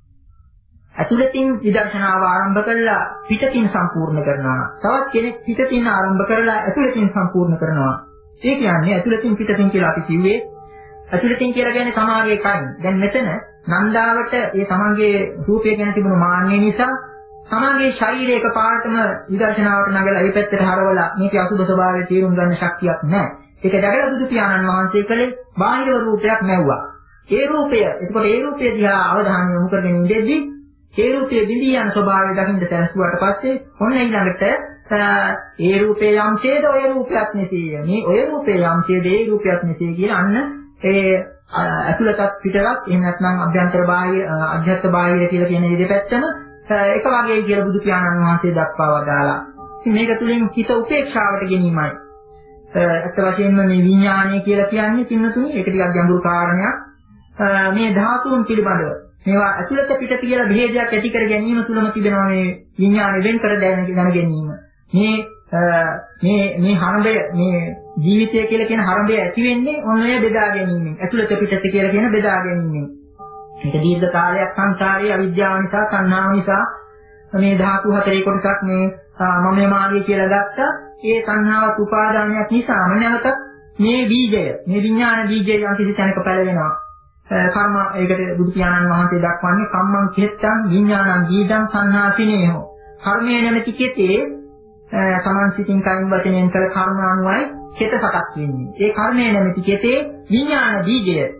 අතුලතින් විදර්ශනාව ආරම්භ කළා පිටතින් සම්පූර්ණ කරනවා. තවත් කෙනෙක් පිටතින් ආරම්භ කරලා අතුලතින් සම්පූර්ණ කරනවා. ඒ කියන්නේ අතුලතින් පිටතින් කියලා අපි කිව්වේ අතුලතින් කියලා කියන්නේ සමාගයේ කයින්. දැන් මෙතන නන්දාවට ඒ තමන්ගේ රූපය ගැන තිබුණු මාන්නය නිසා සමාගයේ ශරීරයක පාටම විදර්ශනාවට නගලා ඒ පැත්තට හරවලා මේකේ අසුබ ස්වභාවය තේරුම් ගන්න ශක්තියක් නැහැ. ඒක දැකලා බුදු පියාණන් වහන්සේ කලේ බාහිර රූපයක් නැවුවා. ඒ රූපය එතකොට ඒ රූපය දිහා අවධානය යොමු කරගෙන ඉඳෙද්දී ඒ රූපයේ බිඳී යන ස්වභාවය දකින්න තැනසුවාට පස්සේ ඔන්න ඊළඟට ඒ රූපේ යම්සේද ඔය රූපයක් නැතිය. මේ ඔය රූපේ යම්සේද ඒ රූපයක් නැතිය කියලා අන්න ඒ අතුලතත් පිටරත් එහෙම නැත්නම් අභ්‍යන්තර බාහිර අධ්‍යාත්ම බාහිර කියලා කියන මේ දෙපැත්තම එක වගේ කියලා බුදු පියාණන් වහන්සේ දක්වා වදාලා. ඉතින් මේක තුලින් හිත උපේක්ෂාවට ගැනීමයි. අත් වශයෙන්ම මේ විඥානය කියලා කියන්නේ පින්නතුනි ඒක ටිකක් ගැඹුරු කාරණයක්. මේ ධාතුන් පිළිබඳව මේවා ඇතුළත පිට කියලා භේදයක් ඇති කර ගැනීම තුළම තිබෙනවා මේ විඥාණය වෙන් කර දැන ගැනීම. මේ මේ මේ හරඹය මේ ජීවිතය කියලා කියන හරඹය ඇති වෙන්නේ ඔන්න ඔය බෙදා ගැනීමෙන්. ඇතුළත පිටත කියලා කියන බෙදා ගැනීමෙන්. මේක දීර්ඝ කාලයක් සංසාරයේ අවිද්‍යාව නිසා, සංනාව නිසා මේ ධාතු හතරේ කොටසක් මේ මම මාගේ කියලා ගත්තා. ඒ සංහාවක් උපාදානයක් නිසාම නැවත මේ බීජය, මේ විඥාන බීජය යම් කිසි තැනක පැලවෙනවා. කර්ම ඒකට බුදු පියාණන් වහන්සේ දක්වන්නේ කම්මං කෙත්තං විඥානං බීජං සංහාසිනේහෝ. කර්මය නැමැති කෙතේ සමන් සිතින් කයින් වචනයෙන් කළ කර්ම අනුවයි කෙත සකස් වෙන්නේ. ඒ කර්මය නැමැති කෙතේ විඥාන බීජය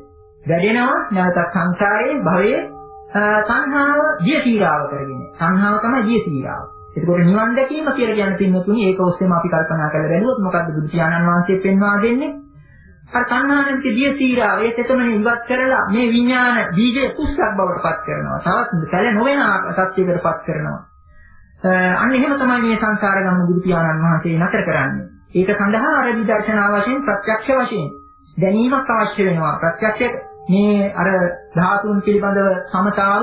වැඩෙනවා නැවතත් සංසාරයේ භවයේ තණ්හාව දිය සීරාව කරගෙන. තණ්හාව තමයි දිය සීරාව. ඒකෝට නිවන් දැකීම කියලා කියන පින්තුනි ඒක ඔස්සේම අපි කල්පනා කරලා බැලුවොත් මොකද්ද බුදු පියාණන් වහන්සේ පෙන්වා දෙන්නේ? අර තණ්හාවෙන් දිය සීරාව ඒ තෙතමනේ ඉවත් කරලා මේ විඥාන බීජය කුස්සක් බවට පත් කරනවා. තවත් පැල නොවන තත්ත්වයකට පත් කරනවා. අන්න එහෙම තමයි මේ සංසාර ගමන බුදු පියාණන් වහන්සේ නතර කරන්නේ. ඒක සඳහා අර විදර්ශනා වශයෙන් ප්‍රත්‍යක්ෂ වශයෙන් දැනීමක් අවශ්‍ය වෙනවා. ප්‍රත්‍යක්ෂ මේ අර ධාතුන් පිළිබඳව සමතාව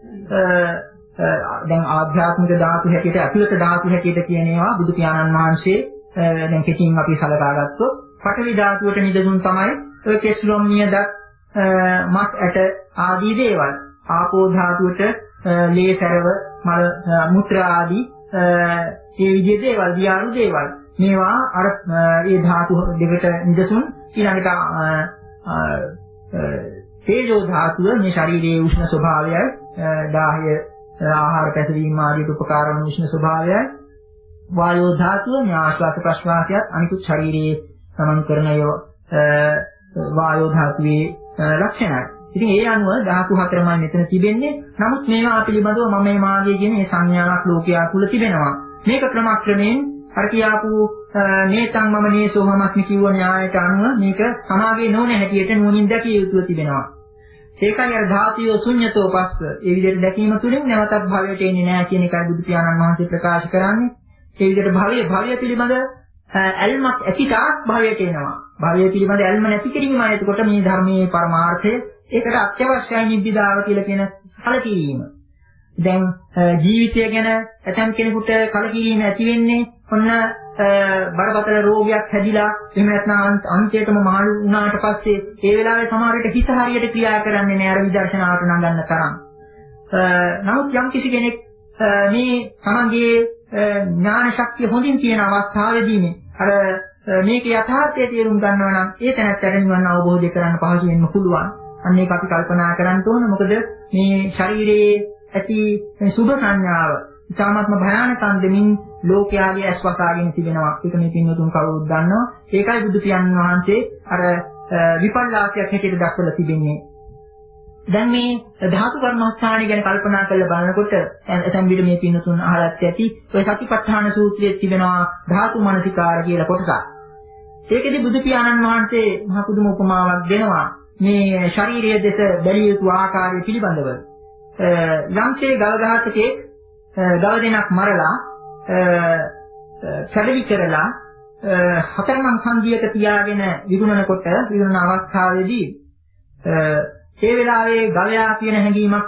දැන් ආධ්‍යාත්මික ධාතු හැටියට අතුලත ධාතු හැටියට කියන ඒවා බුදු පියාණන් වහන්සේ දැන් කෙටියෙන් අපි සලකා ගත්තොත් පඨවි ධාතුවට නිදසුන් තමයි ඔය කෙස්ලොම් නියදත් මස් ඇට ආදී දේවල්. ආපෝ ධාතුවට ලේ සැරව මල මුත්‍රා ආදී ඒ විදිහේ දේවල් දියාණු දේවල්. මේවා අර ඒ ධාතු දෙකට නිදසුන්. ඊළඟට තේජෝ ධාතුව මේ ශරීරයේ උෂ්ණ ස්වභාවයයි දාහය ආහාර පැසවීම ආදී උපකාර වන උෂ්ණ ස්වභාවයයි වායෝ ධාතුව මේ ආශ්වාස ප්‍රශ්වාසයත් අනිකුත් ශරීරයේ සමන් කරන වායෝ ධාතුවේ ලක්ෂණයි. ඉතින් ඒ අනුව ධාතු හතරමයි මෙතන තිබෙන්නේ. නමුත් මේවා පිළිබඳව මම මේ මාගේ කියන මේ සංඥාවක් ලෝකයා තුල තිබෙනවා. මේක ක්‍රමක්‍රමයෙන් අර කියාපු නේතං මම නේසෝ මමස්මි කිව්ව න්‍යායට අනුව මේක සමාගේ නොවන හැටියට නුවණින් දැකිය යුතුව තිබෙනවා. ඒකයි අර ධාතියෝ ශුන්‍යතෝ පස්ස. ඒ විදිහට දැකීම තුළින් නැවතත් භවයට එන්නේ නැහැ කියන එකයි බුදු පියාණන් වහන්සේ ප්‍රකාශ කරන්නේ. ඒ විදිහට භවයේ භවය පිළිබඳ ඇල්මක් ඇතිතාක් භවයට එනවා. භවය පිළිබඳ ඇල්ම නැති කිරීමයි එතකොට මේ ධර්මයේ පරමාර්ථය. ඒකට අත්‍යවශ්‍යයි නිබ්බිදාව කියලා කියන කලකිරීම. දැන් ජීවිතය ගැන ඇතම් කෙනෙකුට කලකිරීම ඇති වෙන්නේ ඔන්න බරපතල රෝගයක් හැදිලා එහෙම නැත්නම් අන්තිමටම මහලු වුණාට පස්සේ ඒ වෙලාවේ සමහර විට හිත හරියට ක්‍රියා කරන්නේ නැහැ අර විදර්ශනාවට නගන්න තරම්. නමුත් යම් කිසි කෙනෙක් මේ තමන්ගේ ඥාන ශක්තිය හොඳින් තියෙන අවස්ථාවේදී අර මේක යථාර්ථය තේරුම් ගන්නවා නම් ඒ තැනට නිවන් අවබෝධ කරගන්න පහසු වෙන්න පුළුවන්. අන්න ඒක අපි කල්පනා කරන්න ඕන. මොකද මේ ශරීරයේ ඇති සුභ සංඥාව ඉතාමත්ම භයානකම් දෙමින් ලෝකයාගේ ඇස් වසාගෙන තිබෙනවා. ඒක මේ පින්වතුන් කවුරුත් දන්නවා. ඒකයි බුදු පියාණන් වහන්සේ අර විපල්ලාසයක් හැටියට දක්වලා තිබෙන්නේ. දැන් මේ ධාතු කර්මස්ථානය ගැන කල්පනා කරලා බලනකොට එතෙන් විදිහ මේ පින්වතුන් අහලත් ඇති ඔය සතිපට්ඨාන සූත්‍රයේ තිබෙනවා ධාතු මනසිකාර කියලා කොටසක්. ඒකෙදි බුදු පියාණන් වහන්සේ මහ පුදුම උපමාවක් දෙනවා මේ ශාරීරික දෙස බැලිය යුතු ආකාරය පිළිබඳව. යම්සේ ගව ඝාතකේ ගව දෙනක් මරලා කැඩලි කරලා හතරමං සංදියක තියාගෙන විගුණනකොට විගුණන අවස්ථාවේදී ඒ වෙලාවේ ගවයා කියන හැඟීමක්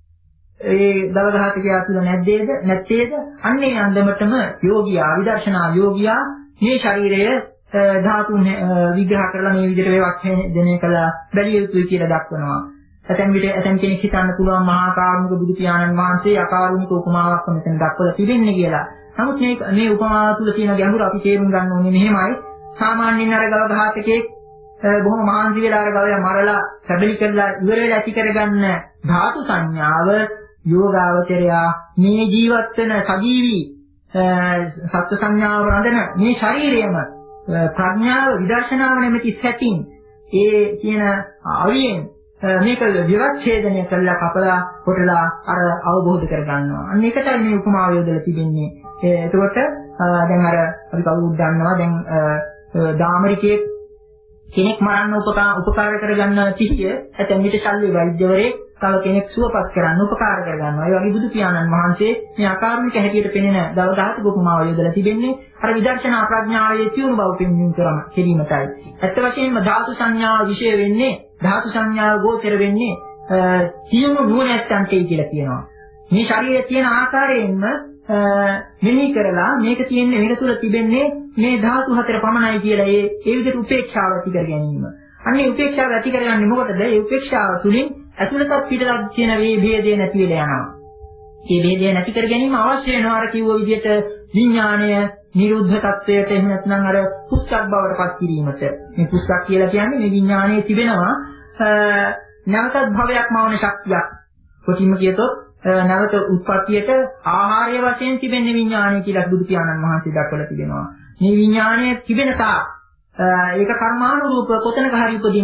ඒ ගව ඝාතකයා තුළ නැද්දේද නැත්තේද අන්නේ අන්දමටම යෝගියා විදර්ශනා යෝගියා මේ ශරීරය ධාතුන් විග්‍රහ කරලා මේ විදිහට වේවක් දෙනේ කළා බැලිය යුතුයි කියලා දක්වනවා. ඇතැම් විට ඇතැම් කෙනෙක් හිතන්න පුළුවන් මහා කාරුණික බුදු පියාණන් වහන්සේ අකාරුණික උපමාවක් මෙතන දක්වලා තිබෙන්නේ කියලා. නමුත් මේ මේ උපමාව තුළ තියෙන ගැඹුර අපි තේරුම් ගන්න ඕනේ මෙහෙමයි. සාමාන්‍යයෙන් අර ගව ඝාතකෙක් බොහොම මහන්සි වෙලා අර ගවයා මරලා සැබලි කරලා ඉවර වෙලා ඇති කරගන්න ධාතු සංඥාව යෝගාවචරයා මේ ජීවත් වෙන සජීවී සත්ත්ව සංඥාව රඳන මේ ශරීරයම ප්‍රඥාව විදර්ශනාව නැමැති සැටින් ඒ කියන අවියෙන් මේක විවච්ඡේදනය කළා කපලා කොටලා අර අවබෝධ කරගන්නවා. අන්න ඒකටයි මේ උපමාව යොදලා තිබෙන්නේ. එතකොට දැන් අර අපි කවුරුත් දන්නවා දැන් දාමරිකයේ කෙනෙක් මරන්න උපකාර උපකාර කරගන්න තිහිය ඇතැම් විට ශල්‍ය වෛද්‍යවරයෙක් තව කෙනෙක් සුවපත් කරන්න උපකාර කරගන්නවා. ඒ වගේ බුදු පියාණන් වහන්සේ මේ අකාරුණික හැටියට පෙනෙන දව ධාතු උපමාව යොදලා තිබෙන්නේ අර විදර්ශනා ප්‍රඥාවේ තියුණු බව පෙන්වීම කරන කිරීමටයි. ඇත්ත වශයෙන්ම ධාතු සංඥාව විශේෂ වෙන්නේ ධාතු සංඥාව ගෝචර වෙන්නේ තියුණු නුවණැත්තන්ටයි කියලා කියනවා. මේ ශරීරයේ තියෙන ආකාරයෙන්ම මෙනෙහි කරලා මේක තියෙන්නේ මේක තුල තිබෙන්නේ මේ ධාතු හතර පමණයි කියලා ඒ ඒ විදිහට උපේක්ෂාව ඇති කර ගැනීම. අන්නේ උපේක්ෂාව ඇති කරගන්නේ මොකටද? ඒ උපේක්ෂාව තුලින් ඇතුළතත් පිටතත් කියන මේ භේදය නැති වෙලා යනවා. මේ භේදය නැති කර ගැනීම අවශ්‍ය වෙනවා අර කිව්ව විදිහට විඥාණය නිරුද්ධ තත්වයට එහෙම නැත්නම් අර පුස්සක් බවට පත් කිරීමට. මේ පුස්සක් කියලා කියන්නේ මේ විඥාණයේ තිබෙනවා නැවතත් භවයක් මවන ශක්තියක්. කොටින්ම කියතොත් නැවත උත්පත්තියට ආහාරය වශයෙන් තිබෙන විඥාණය කියලා බුදු පියාණන් වහන්සේ දක්වලා තිබෙනවා. මේ විඥාණය තිබෙන තා ඒක කර්මානුරූප කොතනක හරි උපදිනවා.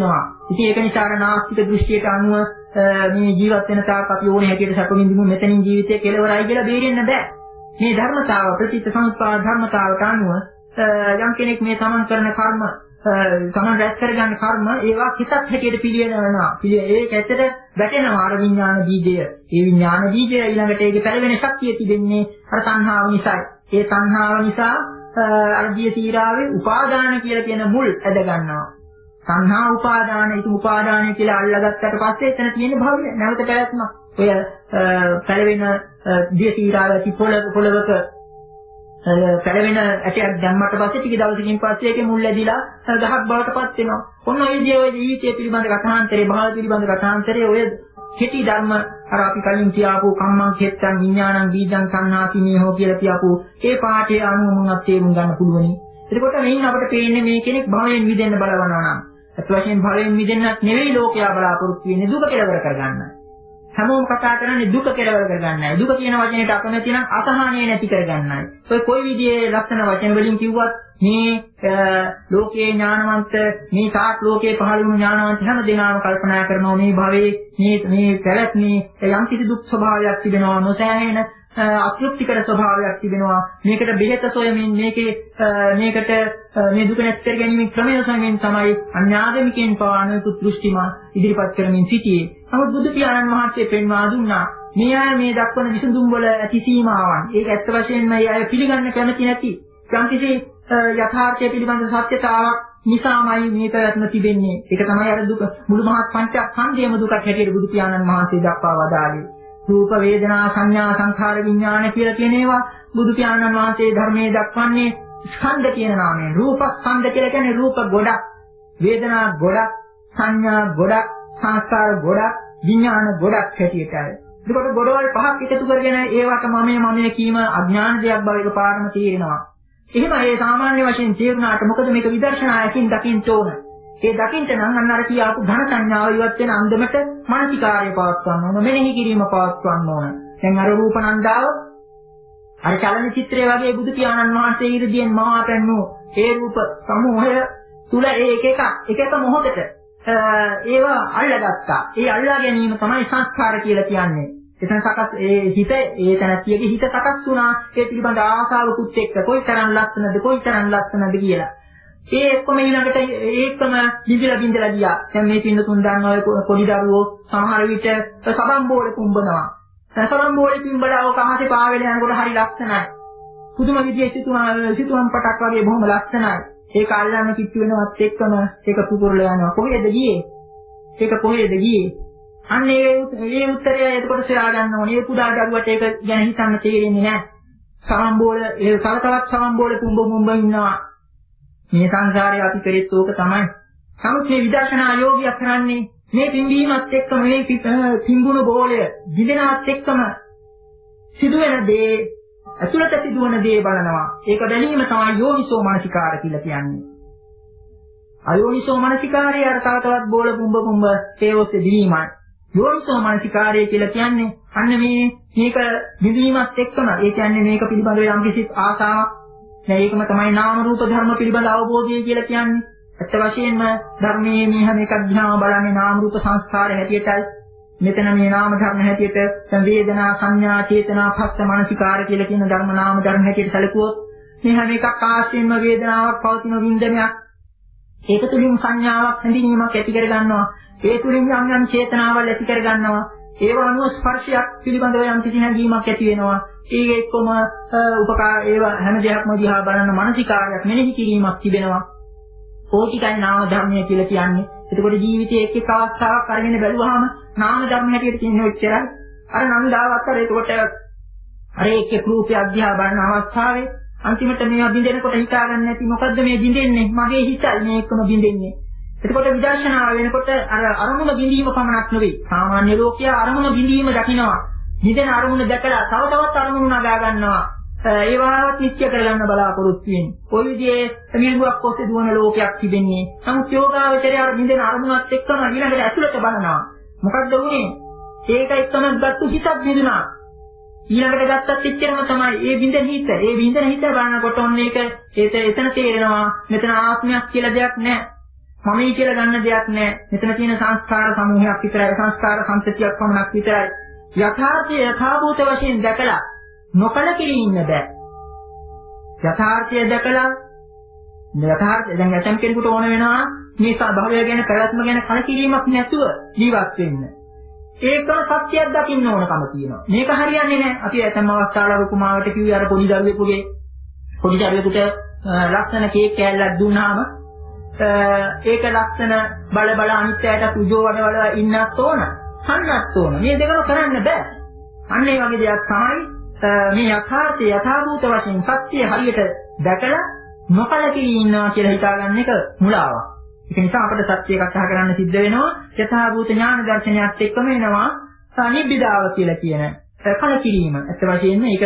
ඉතින් ඒක නිසා අර නාස්තික දෘෂ්ටියට අනුව මේ ජීවත් වෙන තාක් අපි ඕනේ හැටියට සැප විඳිමු මෙතනින් ජීවිතේ කෙලවරයි කියලා බේරෙන්න බෑ. මේ ධර්මතාව ප්‍රතිසංස්කාර ධර්මතාවට අනුව යම් කෙනෙක් මේ තමන් කරන කර්ම තමන් රැස් කරගන්න කර්ම ඒවා හිතක් හැටියට පිළිවෙලනවා. ඒක ඇත්තට වැටෙනවා අර විඥාන බීජය. ඒ විඥාන බීජය ඊළඟට ඒකේ පැලවෙන ශක්තිය තිබෙන්නේ අර සංහාව නිසායි. ඒ සංහාව නිසා අර දිය තීරාවේ උපාදාන කියලා කියන මුල් ඇද ගන්නවා. සංහා උපාදාන ඒක උපාදානය කියලා අල්ලගත්තට පස්සේ එතන තියෙන භවය නැවත පැවැත්මක්. ඔය පැලවෙන දිය තීරාවේ ඇති පොළව පොළවක පැලවෙන ඇටයක් දැම්මට පස්සේ ටික දවසකින් පස්සේ ඒකේ මුල් ඇදිලා ගහක් බවට පත් වෙනවා. ඔන්න ඔය විදිහේ ඔය ජීවිතය පිළිබඳ කථාන්තරේ භාව පිළිබඳ කථාන්තරේ ඔය කෙටි ධර්ම අර අපි කලින් කියාපු කම්මං කෙත්තං විඥානං බීජං සංනාතිනේ හෝ කියලා කියාපු ඒ පාඨයේ අනුව මොනවත් තේරුම් ගන්න පුළුවනි. එතකොට මෙයින් අපිට පේන්නේ මේ කෙනෙක් භවයෙන් මිදෙන්න බලවනවා නම් අත් වශයෙන් භවයෙන් මිදෙන්නත් නෙවෙයි ලෝකයා බලාපොරොත්තු වෙන්නේ දුක කෙලවර කරගන්න. හැමෝම කතා කරන්නේ දුක කෙලවර කරගන්නයි. දුක කියන වචනයට අකමැති නම් අසහනය නැති කරගන්නයි. ඔය කොයි විදිහේ ලක්ෂණ වචන වලින් කිව්වත් මේ ලෝකයේ ඥානවන්ත මේ තාක් ලෝකයේ පහළ වුණු ඥානවන්ත හැම දෙනාම කල්පනා කරනවා මේ භවයේ මේ මේ පැවැත්මේ යම් කිසි දුක් ස්වභාවයක් තිබෙනවා නොසෑහෙන අතෘප්තිකර ස්වභාවයක් තිබෙනවා මේකට බෙහෙත සොයමින් මේකේ මේකට මේ දුක නැති කර ගැනීම ක්‍රමය සොයමින් තමයි අඥාගමිකයන් පවානතු දෘෂ්ටිමා ඉදිරිපත් කරමින් සිටියේ. නමුත් බුදු පියාණන් වහන්සේ පෙන්වා දුන්නා මේ අය මේ දක්වන විසඳුම් වල ඇති සීමාවන් ඒක ඇත්ත වශයෙන්ම මේ අය පිළිගන්න කැමති නැති යම් කිසි යථාර්ථය පිළිබඳ සත්‍යතාවක් නිසාමයි මේ පැවැත්ම තිබෙන්නේ. ඒක තමයි අර දුක මුළු මහත් පංචස්කන්ධයම දුකක් හැටියට බුදු පියාණන් වහන්සේ දක්වා වදාළේ. රූප වේදනා සංඥා සංඛාර විඥාන කියලා කියන ඒවා බුදු පියාණන් වහන්සේ ධර්මයේ දක්වන්නේ ස්කන්ධ කියන නාමයෙන්. රූප ස්කන්ධ කියලා කියන්නේ රූප ගොඩක්, වේදනා ගොඩක්, සංඥා ගොඩක්, සංස්කාර ගොඩක්, විඥාන ගොඩක් හැටියටයි. ඒකට ගොඩවල් පහක් එකතු කරගෙන ඒවට මමයේ මමයේ කීම අඥාන දෙයක් බව එකපාරම තේරෙනවා. එහෙම ඒ සාමාන්‍ය වශයෙන් තේරුණාට මොකද මේක විදර්ශනායකින් දකින්න ඕන. ඒ දකින්න නම් අන්න අර කියාපු ධන සංඥාව ඉවත් වෙන අන්දමට මානසිකාර්ය පවත්වන්න ඕන, මෙනෙහි කිරීම පවත්වන්න ඕන. දැන් අර රූප නන්දාව අර චලන චිත්‍රය වගේ බුදු පියාණන් වහන්සේ ඉදිරියෙන් මවාපැන්නෝ ඒ රූප සමූහය තුල ඒ එක එක එක එක මොහොතට ඒවා අල්ලගත්තා. ඒ අල්ලා ගැනීම තමයි සංස්කාර කියලා කියන්නේ. එතන සකස් ඒ හිත ඒ තනතියගේ හිත සකස් වුණා ඒ පිළිබඳ ආසාවකුත් එක්ක කොයිතරම් ලස්සනද කොයිතරම් ලස්සනද කියලා. ඒ එක්කම ඊළඟට ඒකම බිඳලා බිඳලා ගියා. දැන් මේ පින්න තුන් දාන්න ඔය පොඩි දරුවෝ සමහර විට සබම් බෝලේ කුඹනවා. සබම් බෝලේ කුඹලා ඔක අහසේ පාවෙලා යනකොට හරි ලස්සනයි. පුදුම විදිහේ සිතුවම් සිතුවම් පටක් වගේ බොහොම ලස්සනයි. ඒක අල්ලන්න කිට්ටු වෙනවත් එක්කම ඒක පුපුරලා යනවා. කොහෙද ගියේ? ඒක කොහෙද ගියේ? අන්න ඒ ඒ උත්තරය එතකොට සොයා ගන්න ඕනේ. ඒ කුඩා දරුවට ඒක ගැන හිතන්න තේරෙන්නේ නැහැ. සමම් බෝල ඒ තව තවත් සමම් බෝලේ කුඹ කුඹ ඉන්නවා. මේ සංසාරේ අපි කෙරෙත් ඕක තමයි. නමුත් මේ විදර්ශනා යෝගිය කරන්නේ මේ පිම්බීමත් එක්කම මේ පිම්බුණු බෝලය දිදෙනවත් එක්කම සිදුවෙන දේ අතුලත සිදුවන දේ බලනවා. ඒක බැලීම තමයි යෝනිසෝ මනසිකාර කියලා කියන්නේ. අයෝනිසෝ මනසිකාරය අර තව තවත් බෝල පුම්බ පුම්බ තේවොස්සේ දිවීමයි. යෝනිසෝ මනසිකාරය කියලා කියන්නේ අන්න මේ මේක දිවීමත් එක්කම ඒ කියන්නේ මේක පිළිබඳව යම් කිසි ආසාවක් දැන් ඒකම තමයි නාම රූප ධර්ම පිළිබඳ අවබෝධය කියලා කියන්නේ. ඇත්ත වශයෙන්ම ධර්මයේ මේ හැම එකක් දිහාම බලන්නේ නාම රූප සංස්කාර හැටියටයි. මෙතන මේ නාම ධර්ම හැටියට සංවේදනා සංඥා චේතනා පස්ස මනසිකාර කියලා කියන ධර්ම නාම ධර්ම හැටියට සැලකුවොත් මේ හැම එකක් ආශ්‍රයෙන්ම වේදනාවක් පවතින වින්දනයක්. ඒක තුලින් සංඥාවක් හැඳිනීමක් ඇති කර ගන්නවා. ඒ තුලින් යම් යම් චේතනාවල් ඇති කර ගන්නවා. ඒව අනුව ස්පර්ශයක් පිළිබඳව යම් කිසි හැඟීමක් ඇති වෙනවා. ඒක එක්කම උපකාර ඒව හැම දෙයක්ම දිහා බලන මානසිකාරයක් මෙනෙහි කිරීමක් තිබෙනවා. ඕටිකයි නාම ධර්මය කියලා කියන්නේ. එතකොට ජීවිතයේ එක් එක් අවස්ථාවක් අරගෙන බැලුවාම නාම ධර්ම හැටියට කියන්නේ ඔච්චරයි. අර නන්දාවත් අර එතකොට අර එක් එක් රූපය අධ්‍යා බලන අවස්ථාවේ අන්තිමට මේවා බින්දෙනකොට හිතා ගන්න නැති මොකද්ද මේ බින්දෙන්නේ? මගේ හිතයි මේ එක්කම බින්දෙන්නේ. එතකොට විදර්ශනාව වෙනකොට අර අරමුණ බිඳීම පමණක් නෙවෙයි. සාමාන්‍ය ලෝකයා අරමුණ බිඳීම දකිනවා. නිදන අරමුණ දැකලා තව තවත් අරමුණු නගා ගන්නවා. ඒවාවත් නිත්‍ය කරගන්න බලාපොරොත්තු වෙන්නේ. කොයි විදිහේ මිල්ගුවක් ඔස්සේ දුවන ලෝකයක් තිබෙන්නේ. නමුත් යෝගාවචරය අර නිදන අරමුණත් එක්කම ඊළඟට ඇතුළට බලනවා. මොකද්ද වුනේ? ඒක එක්කම ගත්තු හිතක් බිඳුනා. ඊළඟට ගත්තත් එච්චරම තමයි. ඒ බිඳෙන හිත, ඒ බිඳෙන හිත බලනකොට ඔන්න ඒක එතන තේරෙනවා මෙතන ආත්මයක් කියලා දෙයක් නැහැ. මමයි කියලා ගන්න දෙයක් නැහැ. මෙතන තියෙන සංස්කාර සමූහයක් විතරයි, සංස්කාර සම්පතියක් පමණක් විතරයි. යථාර්ථය යථාභූත වශයෙන් දැකලා නොකලකිරී ඉන්න බෑ. යථාර්ථය දැකලා යථාර්ථය දැන් ඇතම් කෙනෙකුට ඕන වෙනවා මේ භවය ගැන පැවැත්ම ගැන කලකිරීමක් නැතුව ජීවත් වෙන්න. ඒකම සත්‍යයක් දකින්න ඕනකම තියෙනවා. මේක හරියන්නේ නැහැ. අපි ඇතම් අවස්ථාවල උපමාවට කිව්වේ අර පොඩි දරුවෙකුගේ පොඩි දරුවෙකුට ලස්සන කේක් කෑල්ලක් දුන්නාම ඒක ලස්සන බල බල අනිත්‍යයට උජෝ වඩ වඩ ඉන්නත් ඕන. හන්නත් ඕන. මේ දෙකම කරන්න බෑ. අන්න ඒ වගේ දෙයක් තමයි මේ යථාර්ථය යථාභූත වශයෙන් සත්‍ය හරියට දැකලා නොකලකිරී ඉන්නවා කියලා හිතාගන්න එක මුලාවක්. ඒක නිසා අපිට සත්‍ය කතා කරන්න සිද්ධ වෙනවා යථාභූත ඥාන දර්ශනයත් එක්කම එනවා නිබ්බිදාව කියලා කියන කලකිරීම. ඇත්ත වශයෙන්ම ඒක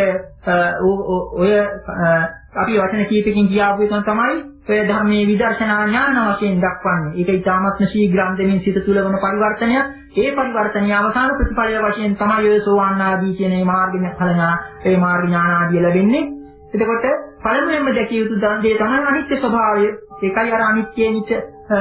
ඔය අපි වචන කීපකින් කියාපු එක තමයි ඔය ධර්මයේ විදර්ශනා ඥාන වශයෙන් දක්වන්නේ. ඒක ඊටාත්ම ශීඝ්‍රම් දෙමින් සිත තුළ වන පරිවර්තනයක්. ඒ පරිවර්තනයේ අවසාන ප්‍රතිඵලය වශයෙන් තමයි ඔය සෝවාන් ආදී කියන මේ මාර්ග ඥාන, ඒ මාර්ග ඥාන ආදී ලැබෙන්නේ. එතකොට පළමුවෙන්ම දැකිය යුතු දේ තමයි අනිත්‍ය ස්වභාවය. ඒකයි අර අනිත්‍ය නිත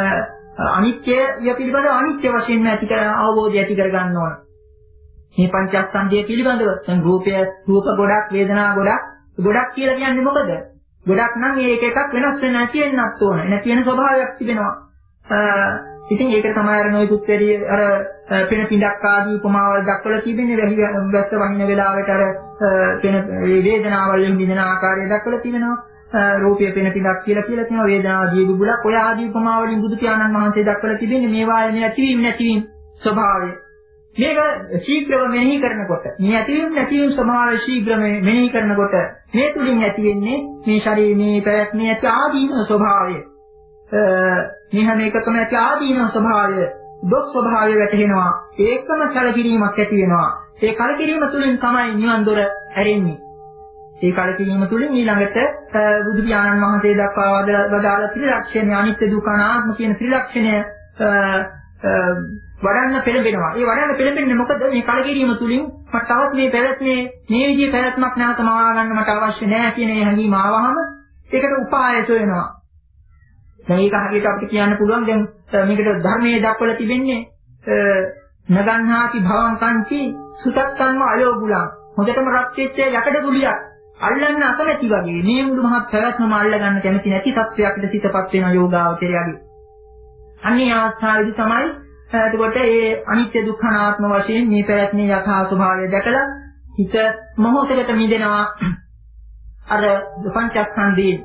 අනිත්‍යය පිළිබඳව අනිත්‍ය වශයෙන්ම ඇති කර අවබෝධය ඇති කර ගන්න ඕන. මේ පංචස්කන්ධය පිළිබඳව දැන් රූපය රූප ගොඩක් වේදනා ගොඩක් ගොඩක් කියලා කියන්නේ මොකද? ගොඩක් නම් මේක එකක් වෙනස් වෙන්නේ නැති වෙන්නත් ඕන. නැති වෙන ස්වභාවයක් තිබෙනවා. ඉතින් ඒක තමයි අර නොයෙකුත් වැඩි අර පෙන පිටක් ආදී උපමාවල් දක්වලා තිබෙන්නේ. වැස්ස වහින වෙලාවට අර පෙන වේදනාවල් විඳින ආකාරය දක්වලා තිබෙනවා. රූපය පෙන පිටක් කියලා කියලා තියෙනවා. වේදනාව දී බුබුලක් ඔය ආදී උපමාවලින් බුදු පියාණන් වහන්සේ දක්වලා තිබෙන්නේ මේවායේ නැතිවීම නැතිවීම ස්වභාවය. මේක ශීඝ්‍රව මෙනෙහි කරනකොට මේ ඇතිවීම නැතිවීම ස්වභාවය ශීඝ්‍රව මෙනෙහි කරනකොට මේ තුලින් ඇති වෙන්නේ මේ ශරීරයේ පැවැත්මේ ඇති ආදීන ස්වභාවය. මේ හැම එකකම ඇති ආදීන ස්වභාවය, දොස් ස්වභාවය වැටහෙනවා. ඒකම කලකිරීමක් ඇති වෙනවා. ඒ කලකිරීම තුලින් තමයි නිවන් දොර ඇරෙන්නේ. ඒ කලකිරීම තුලින් ඊළඟට බුදු පියාණන් වහන්සේ දක්වා වදාළ ත්‍රිලක්ෂණය, අනිත්‍ය දුක්ඛ අනාත්ම කියන ත්‍රිලක්ෂණය වඩන්න පෙළඹෙනවා. ඒ වඩන්න පෙළඹෙන්නේ මොකද? මේ කලකිරීම තුලින් මට තවත් මේ පැවැත්මේ මේ විදිහේ පැවැත්මක් නැවත මවා ගන්න මට අවශ්‍ය නැහැ කියන ඒ හැඟීම ආවහම ඒකට උපාය සොයනවා. දැන් ඒක හරියට අපිට කියන්න පුළුවන් දැන් මේකට ධර්මයේ දක්වලා තිබෙන්නේ නගන්හාති භවං කංචි සුතත්තන්ම අයෝගුලං. හොඳටම රත් වෙච්ච යකඩ ගුලියක් අල්ලන්න අකමැති වගේ මේ මුළු මහත් පැවැත්මම අල්ලගන්න කැමති නැති තත්වයකට සිතපත් වෙන යෝගාවචරයගේ. අන්නේ අවස්ථාවේදී තමයි එතකොට මේ අනිත්‍ය දුක්ඛ අනාත්ම වශයෙන් මේ පැවැත්මේ යථා ස්වභාවය දැකලා හිත මොහොතකට මිදෙනවා. අර පංචස්කන්ධයේ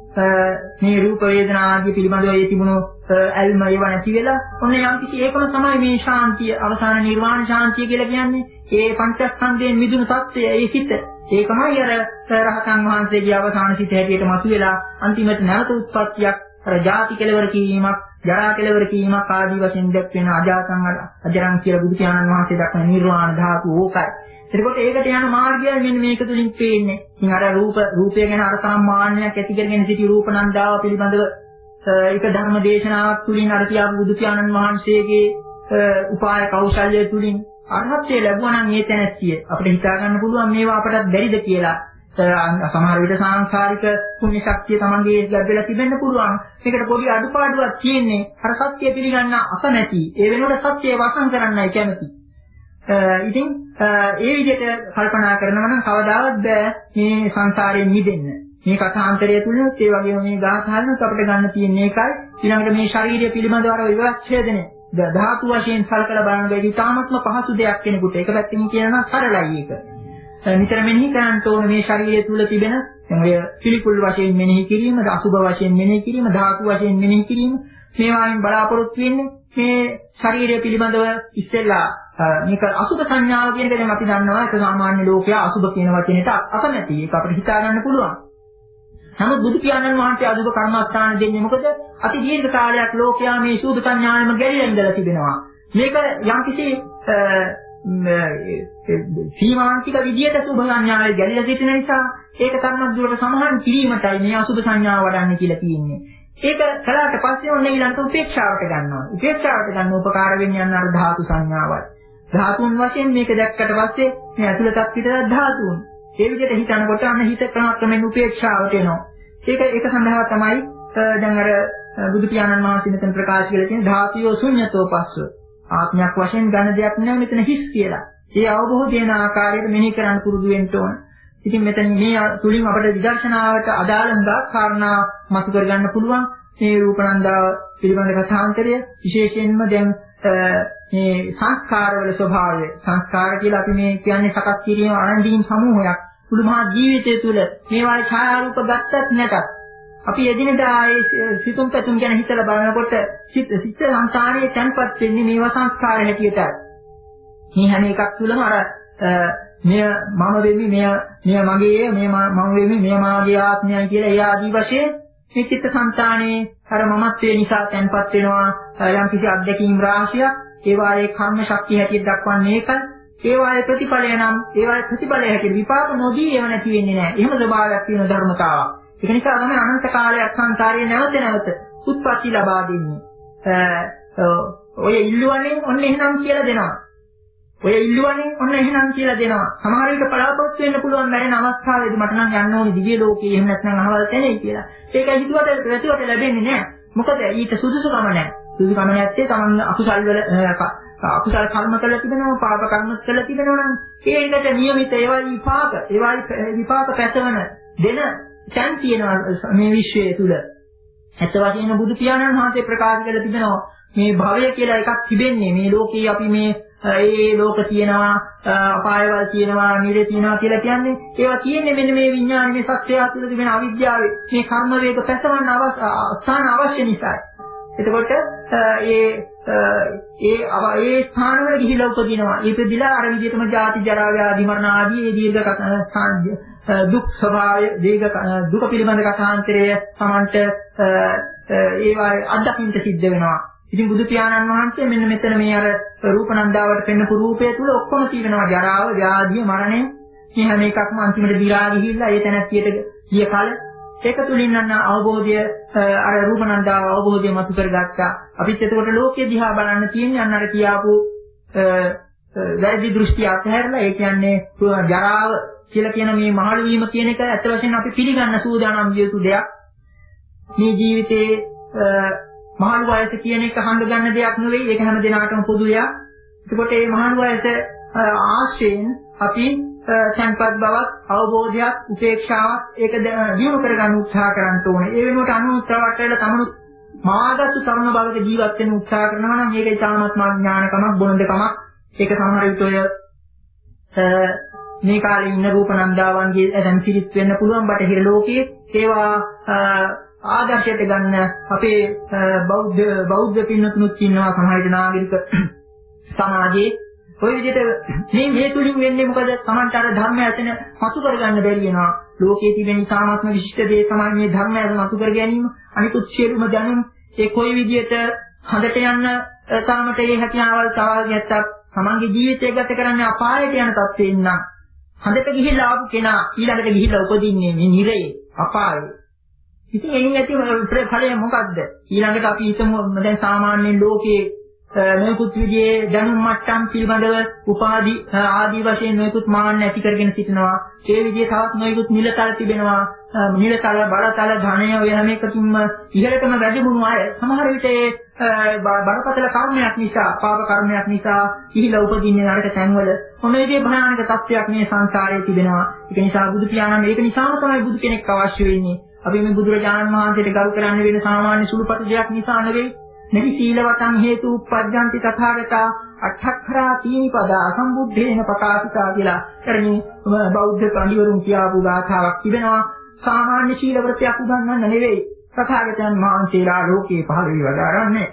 මේ රූප වේදනා ආදී පිළිබඳව ඒ තිබුණු ඇල්ම ඒව නැති වෙලා ඔන්න යම් කිසි ඒකම තමයි මේ ශාන්තිය, අවසාන නිර්වාණ ශාන්තිය කියලා කියන්නේ. ඒ පංචස්කන්ධයෙන් මිදුණු තත්ත්වය, ඒ සිත. ඒකමයි අර රහතන් වහන්සේගේ අවසාන සිත හැටියට මතුවලා අන්තිමට නැවත උත්පත්තියක්, අර ජාති කෙලවර කිරීමක්, ජරා කෙලවර කිරීමක් ආදී වශයෙන් දැක්වෙන අජාතං අජරං කියලා බුදු පියාණන් වහන්සේ දක්වන නිර්වාණ ධාතු ඕකයි. එතකොට ඒකට යන මාර්ගය මෙන්න මේක තුලින් පේන්නේ. ඉතින් අර රූප රූපය ගැන අර සාමාන්‍යයක් ඇති කරගෙන සිටි රූපනන්දාව පිළිබඳව ඒක ධර්ම දේශනාවක් තුලින් අර කියාපු බුදු පියාණන් වහන්සේගේ උපාය කෞශල්‍ය තුලින් අරහත්ත්වය ලැබුවා නම් මේ තැනැත්තිය අපිට හිතා ගන්න පුළුවන් මේවා අපටත් බැරිද කියලා. සමහර විට සාංශාරික පුණ්‍ය ශක්තිය තමන්ගේ ලැබෙලා තිබෙන්න පුළුවන්. මේකට පොඩි අඩුපාඩුවක් තියෙන්නේ අර සත්‍ය පිළිගන්න අකමැති. ඒ වෙනුවට සත්‍යය වසන් කරන්නයි කැමති. ඉතින් ඒ විදිහට කල්පනා කරනවා නම් කවදාවත් බෑ මේ සංසාරයෙන් මිදෙන්න. මේ කථාන්තරය තුලිනුත් ඒ වගේම මේ ගාථාවලුත් අපිට ගන්න තියෙන එකයි. ඊළඟට මේ ශාරීරිය පිළිබඳව අර විවච්ඡේදනය ධාතු වශයෙන් සල්කලා බලනකොට ඉතාමත්ම පහසු දෙයක් කෙනෙකුට. ඒක පැත්තකින් කියනවා සරලයි ඒක. නිතර මෙනෙහි කරන්න ඕන මේ ශරීරය තුල තිබෙන දැන් ඔය පිළිකුල් වශයෙන් මෙනෙහි කිරීම, අසුභ වශයෙන් මෙනෙහි කිරීම, ධාතු වශයෙන් මෙනෙහි කිරීම මේවායින් බලාපොරොත්තු වෙන්නේ මේ ශරීරය පිළිබඳව ඉස්සෙල්ලා මේක අසුභ සංඥාව කියන එක දැන් අපි දන්නවා ඒක සාමාන්‍ය ලෝකයා අසුභ කියන වචනෙට අකමැති. ඒක අපිට හිතා ගන්න පුළුවන්. නමුත් බුදු පියාණන් වහන්සේ අසුභ කර්මස්ථාන දෙන්නේ මොකද? අති දීර්ඝ කාලයක් ලෝකයා මේ සූභ සංඥාවෙම ගැලිලා ඉඳලා තිබෙනවා. මේක යම්කිසි සීමාන්තික විදියට සුභ සංඥාවේ ගැලිලා සිටින නිසා ඒක තරමක් දුරට සමහන් කිරීමටයි මේ අසුභ සංඥාව වඩන්නේ කියලා කියන්නේ. ඒක කළාට පස්සේ ඔන්න ඊළඟට උපේක්ෂාවට ගන්නවා. උපේක්ෂාවට ගන්න උපකාර වෙන්නේ යන අර ධාතු සංඥාවයි. ධාතුන් වශයෙන් මේක දැක්කට පස්සේ මේ ඇතුළතත් පිටතත් ධාතුන්. ඒ විදිහට හිතනකොට අන්න හිත ක්‍රමක්‍රමෙන් උපේක්ෂාවට එනවා. ඒක ඒක සඳහා තමයි දැන් අර බුදු පියාණන් වහන්සේ මෙතන ප්‍රකාශ කරලා තියෙන ධාතුයෝ ශුන්‍යතෝ පස්සෝ. ආත්මයක් වශයෙන් ගන්න දෙයක් නෑ මෙතන හිස් කියලා. ඒ අවබෝධ වෙන ආකාරයට මෙහි කරන්න පුරුදු වෙන්න ඕන. ඉතින් මෙතන මේ තුලින් අපිට විදර්ශනාවට අදාළ හුඟක් කාරණා මතු කරගන්න පුළුවන්. මේ රූපනන්දාව පිළිබඳ කථාන්තරය විශේෂයෙන්ම දැන් මේ සංස්කාරවල ස්වභාවය සංස්කාර කියලා අපි මේ කියන්නේ සකස් කිරීම ආනන්දීන් සමූහයක් මුළු මහා ජීවිතය තුළ මේවායි ඡායාරූප ගත්තත් නැතත් අපි එදිනදා ඒ සිතුම් පැතුම් ගැන හිතලා බලනකොට සිත් සිත් සංසාරයේ තන්පත් වෙන්නේ මේවා සංස්කාර හැටියටයි. මේ හැම එකක් තුළම අර මෙය මම වෙමි මෙය මෙය මගේ මෙය මම වෙමි මෙය මාගේ ආත්මයයි කියලා ඒ ආදී වශයෙන් මේ චිත්ත සංතානයේ අර මමත්වයේ නිසා තැන්පත් වෙනවා යම් කිසි අධ්‍යක්ීම් රාශියක් ඒවායේ කර්ම ශක්තිය හැටියට දක්වන්නේ ඒකයි ඒවායේ ප්‍රතිඵලය නම් ඒවායේ ප්‍රතිඵලය හැටියට විපාක නොදී ඒව නැති වෙන්නේ නැහැ. එහෙම ස්වභාවයක් තියෙන ධර්මතාවක්. ඒක නිසා තමයි අනන්ත කාලයක් සංසාරයේ නැවත නැවත උත්පත්ති ලබා දෙන්නේ. ඔය ඉල්ලුවනේ ඔන්න එහෙනම් කියලා දෙනවා. ඔය ඉල්ලුවනේ ඔන්න එහෙනම් කියලා දෙනවා. සමහර විට බලාපොරොත්තු වෙන්න පුළුවන් මැරෙන අවස්ථාවේදී මට නම් යන්න ඕනේ දිව්‍ය ලෝකේ එහෙම නැත්නම් අහවල් තැනේ කියලා. ඒකයි හිතුවට ප්‍රතිවට ලැබෙන්නේ නැහැ. මොකද ඊට සුදුසුකම නැහැ. සුදුසුකම නැත්තේ තමන් අකුසල් වල අකුසල් කර්ම කළා තිබෙනවා, පාප කර්ම කළා තිබෙනවා නම් ඒකට නියමිත ඒවා විපාක, ඒවා විපාක පැසවන දෙන තැන් තියෙනවා මේ විශ්වයේ තුල. ඇත්ත වශයෙන්ම බුදු පියාණන් වහන්සේ ප්‍රකාශ කළ තිබෙනවා මේ භවය කියලා එකක් තිබෙන්නේ. මේ ලෝකේ අපි මේ ඒ ලෝක තියෙනවා, අපායවල තියෙනවා, නිරේ තියෙනවා කියලා කියන්නේ ඒවා කියන්නේ මෙන්න මේ විඥානයේ සත්‍යය තුළ තිබෙන අවිද්‍යාවේ මේ කර්ම වේග පැසවන්න අවස්ථාන අවශ්‍ය නිසා. එතකොට ඒ ඒ ඒ ස්ථානවල ගිහිලා උපදිනවා. ඉපදිලා අර විදිහටම ජාති ජරා ව්‍යාධි මරණ ආදී ඒ දීර්ඝ දුක් ස්වභාවය දීර්ඝ දුක පිළිබඳ කථාන්තරය සමන්ට ඒවා අත්දකින්න සිද්ධ වෙනවා. ඉතින් බුදු පියාණන් වහන්සේ මෙන්න මෙතන මේ අර රූපනන්දාවට පෙන්වපු රූපය තුල ඔක්කොම තියෙනවා ජරාව, ව්‍යාධිය, මරණය. මේ හැම එකක්ම අන්තිමට දිරා ගිහිල්ලා ඒ තැනැත්තියට ගිය කල ඒක තුලින් නම් අවබෝධය අර රූපනන්දාව අවබෝධය මතු කරගත්තා. අපිත් එතකොට ලෝකයේ දිහා බලන්න තියෙන්නේ අන්න අර කියාපු වැරදි දෘෂ්ටි අත්හැරලා ඒ කියන්නේ ජරාව කියලා කියන මේ මහලු වීම කියන එක ඇත්ත වශයෙන්ම අපි පිළිගන්න සූදානම් විය යුතු දෙයක්. මේ ජීවිතේ මහලු වයස කියන එක හංග ගන්න දෙයක් නෙවෙයි. ඒක හැම දිනාටම පොදු දෙයක්. ඒකට මේ මහලු වයස ආශ්‍රයෙන් අපි සංකල්ප බවක්, අවබෝධයක්, උපේක්ෂාවක් ඒක දිනු කරගන්න උත්සාහ කරන්න ඕනේ. ඒ වෙනුවට අනුත්‍රාවට්ටල තමනු මාගත්තු තරුණ භවක ජීවත් වෙන්න උත්සාහ කරනවා නම් මේක ඉතාමත්ම ඥානකමක්, බොළඳකමක්. ඒක සමහර විට ඔය මේ කාලේ ඉන්න රූපනන්දාවන්ගේ දැන් සිරිත් වෙන්න පුළුවන් බටහිර ලෝකයේ ඒවා ආදර්ශයට ගන්න අපේ බෞද්ධ බෞද්ධ පින්නතුනුත් ඉන්නවා සමහර විට නාගරික සමාජයේ ඔය විදිහට මේ මේ තුලින් වෙන්නේ මොකද? Tamanta අර ධර්මය ඇතන මතු කරගන්න බැරි වෙනවා. ලෝකයේ තිබෙන ඉතාමත්ම විශිෂ්ට දේ තමයි මේ ධර්මය ඇත මතු කර ගැනීම. අනිකුත් සියලුම දැනුම් ඒ කොයි විදිහට හදට යන්න තරමට ඒ හැකියාවල් සවාල් ගැත්තත් තමන්ගේ ජීවිතය ගත කරන්නේ අපායට යන තත්ත්වෙින් නම් හදට ගිහිල්ලා ආපු කෙනා ඊළඟට ගිහිල්ලා උපදින්නේ මේ නිරයේ අපායේ. ඉතින් එයින් ඇති ඵලය මොකද්ද? ඊළඟට අපි හිතමු දැන් සාමාන්‍යයෙන් ලෝකයේ නොයෙකුත් විදිහේ දැනුම් මට්ටම් පිළිබඳව උපාධි ආදී වශයෙන් නොයෙකුත් මාන්න ඇති කරගෙන සිටිනවා. ඒ විදිහේ තවත් නොයෙකුත් නිලතල තිබෙනවා. නිලතල, බලතල, ධනය ඔය හැම එකකින්ම ඉහළටම වැඩිමුණු අය සමහර විට ඒ බරපතල කර්මයක් නිසා, පාප කර්මයක් නිසා ඉහිලා උපදින්නේ නරක තැන්වල. මොන විදිහේ භයානක තත්ත්වයක් මේ සංසාරයේ තිබෙනවා. ඒක නිසා බුදු පියාණන් ඒක නිසාම තමයි බුදු කෙනෙක් අවශ්‍ය වෙන්නේ. අපි මේ බුදුරජාණන් වහන්සේට ගරු කරන්න වෙන සාමාන්‍ය සුළුපටු දෙයක් නිසා නෙවෙයි. මෙහි සීලවතං හේතු උප්පජ්ජಂತಿ තථාගතා අට්ඨක්ඛරා තීනිපදා සම්බුද්ධේන පකාසිතා කියලා කරමින් බෞද්ධ පඬිවරුන් කියපු ගාථාවක් තිබෙනවා. සාමාන්‍ය සීල වෘතයක් උගන්වන්න නෙවෙයි තථාගතයන් වහන්සේලා ලෝකේ පහළ වී වදාරන්නේ.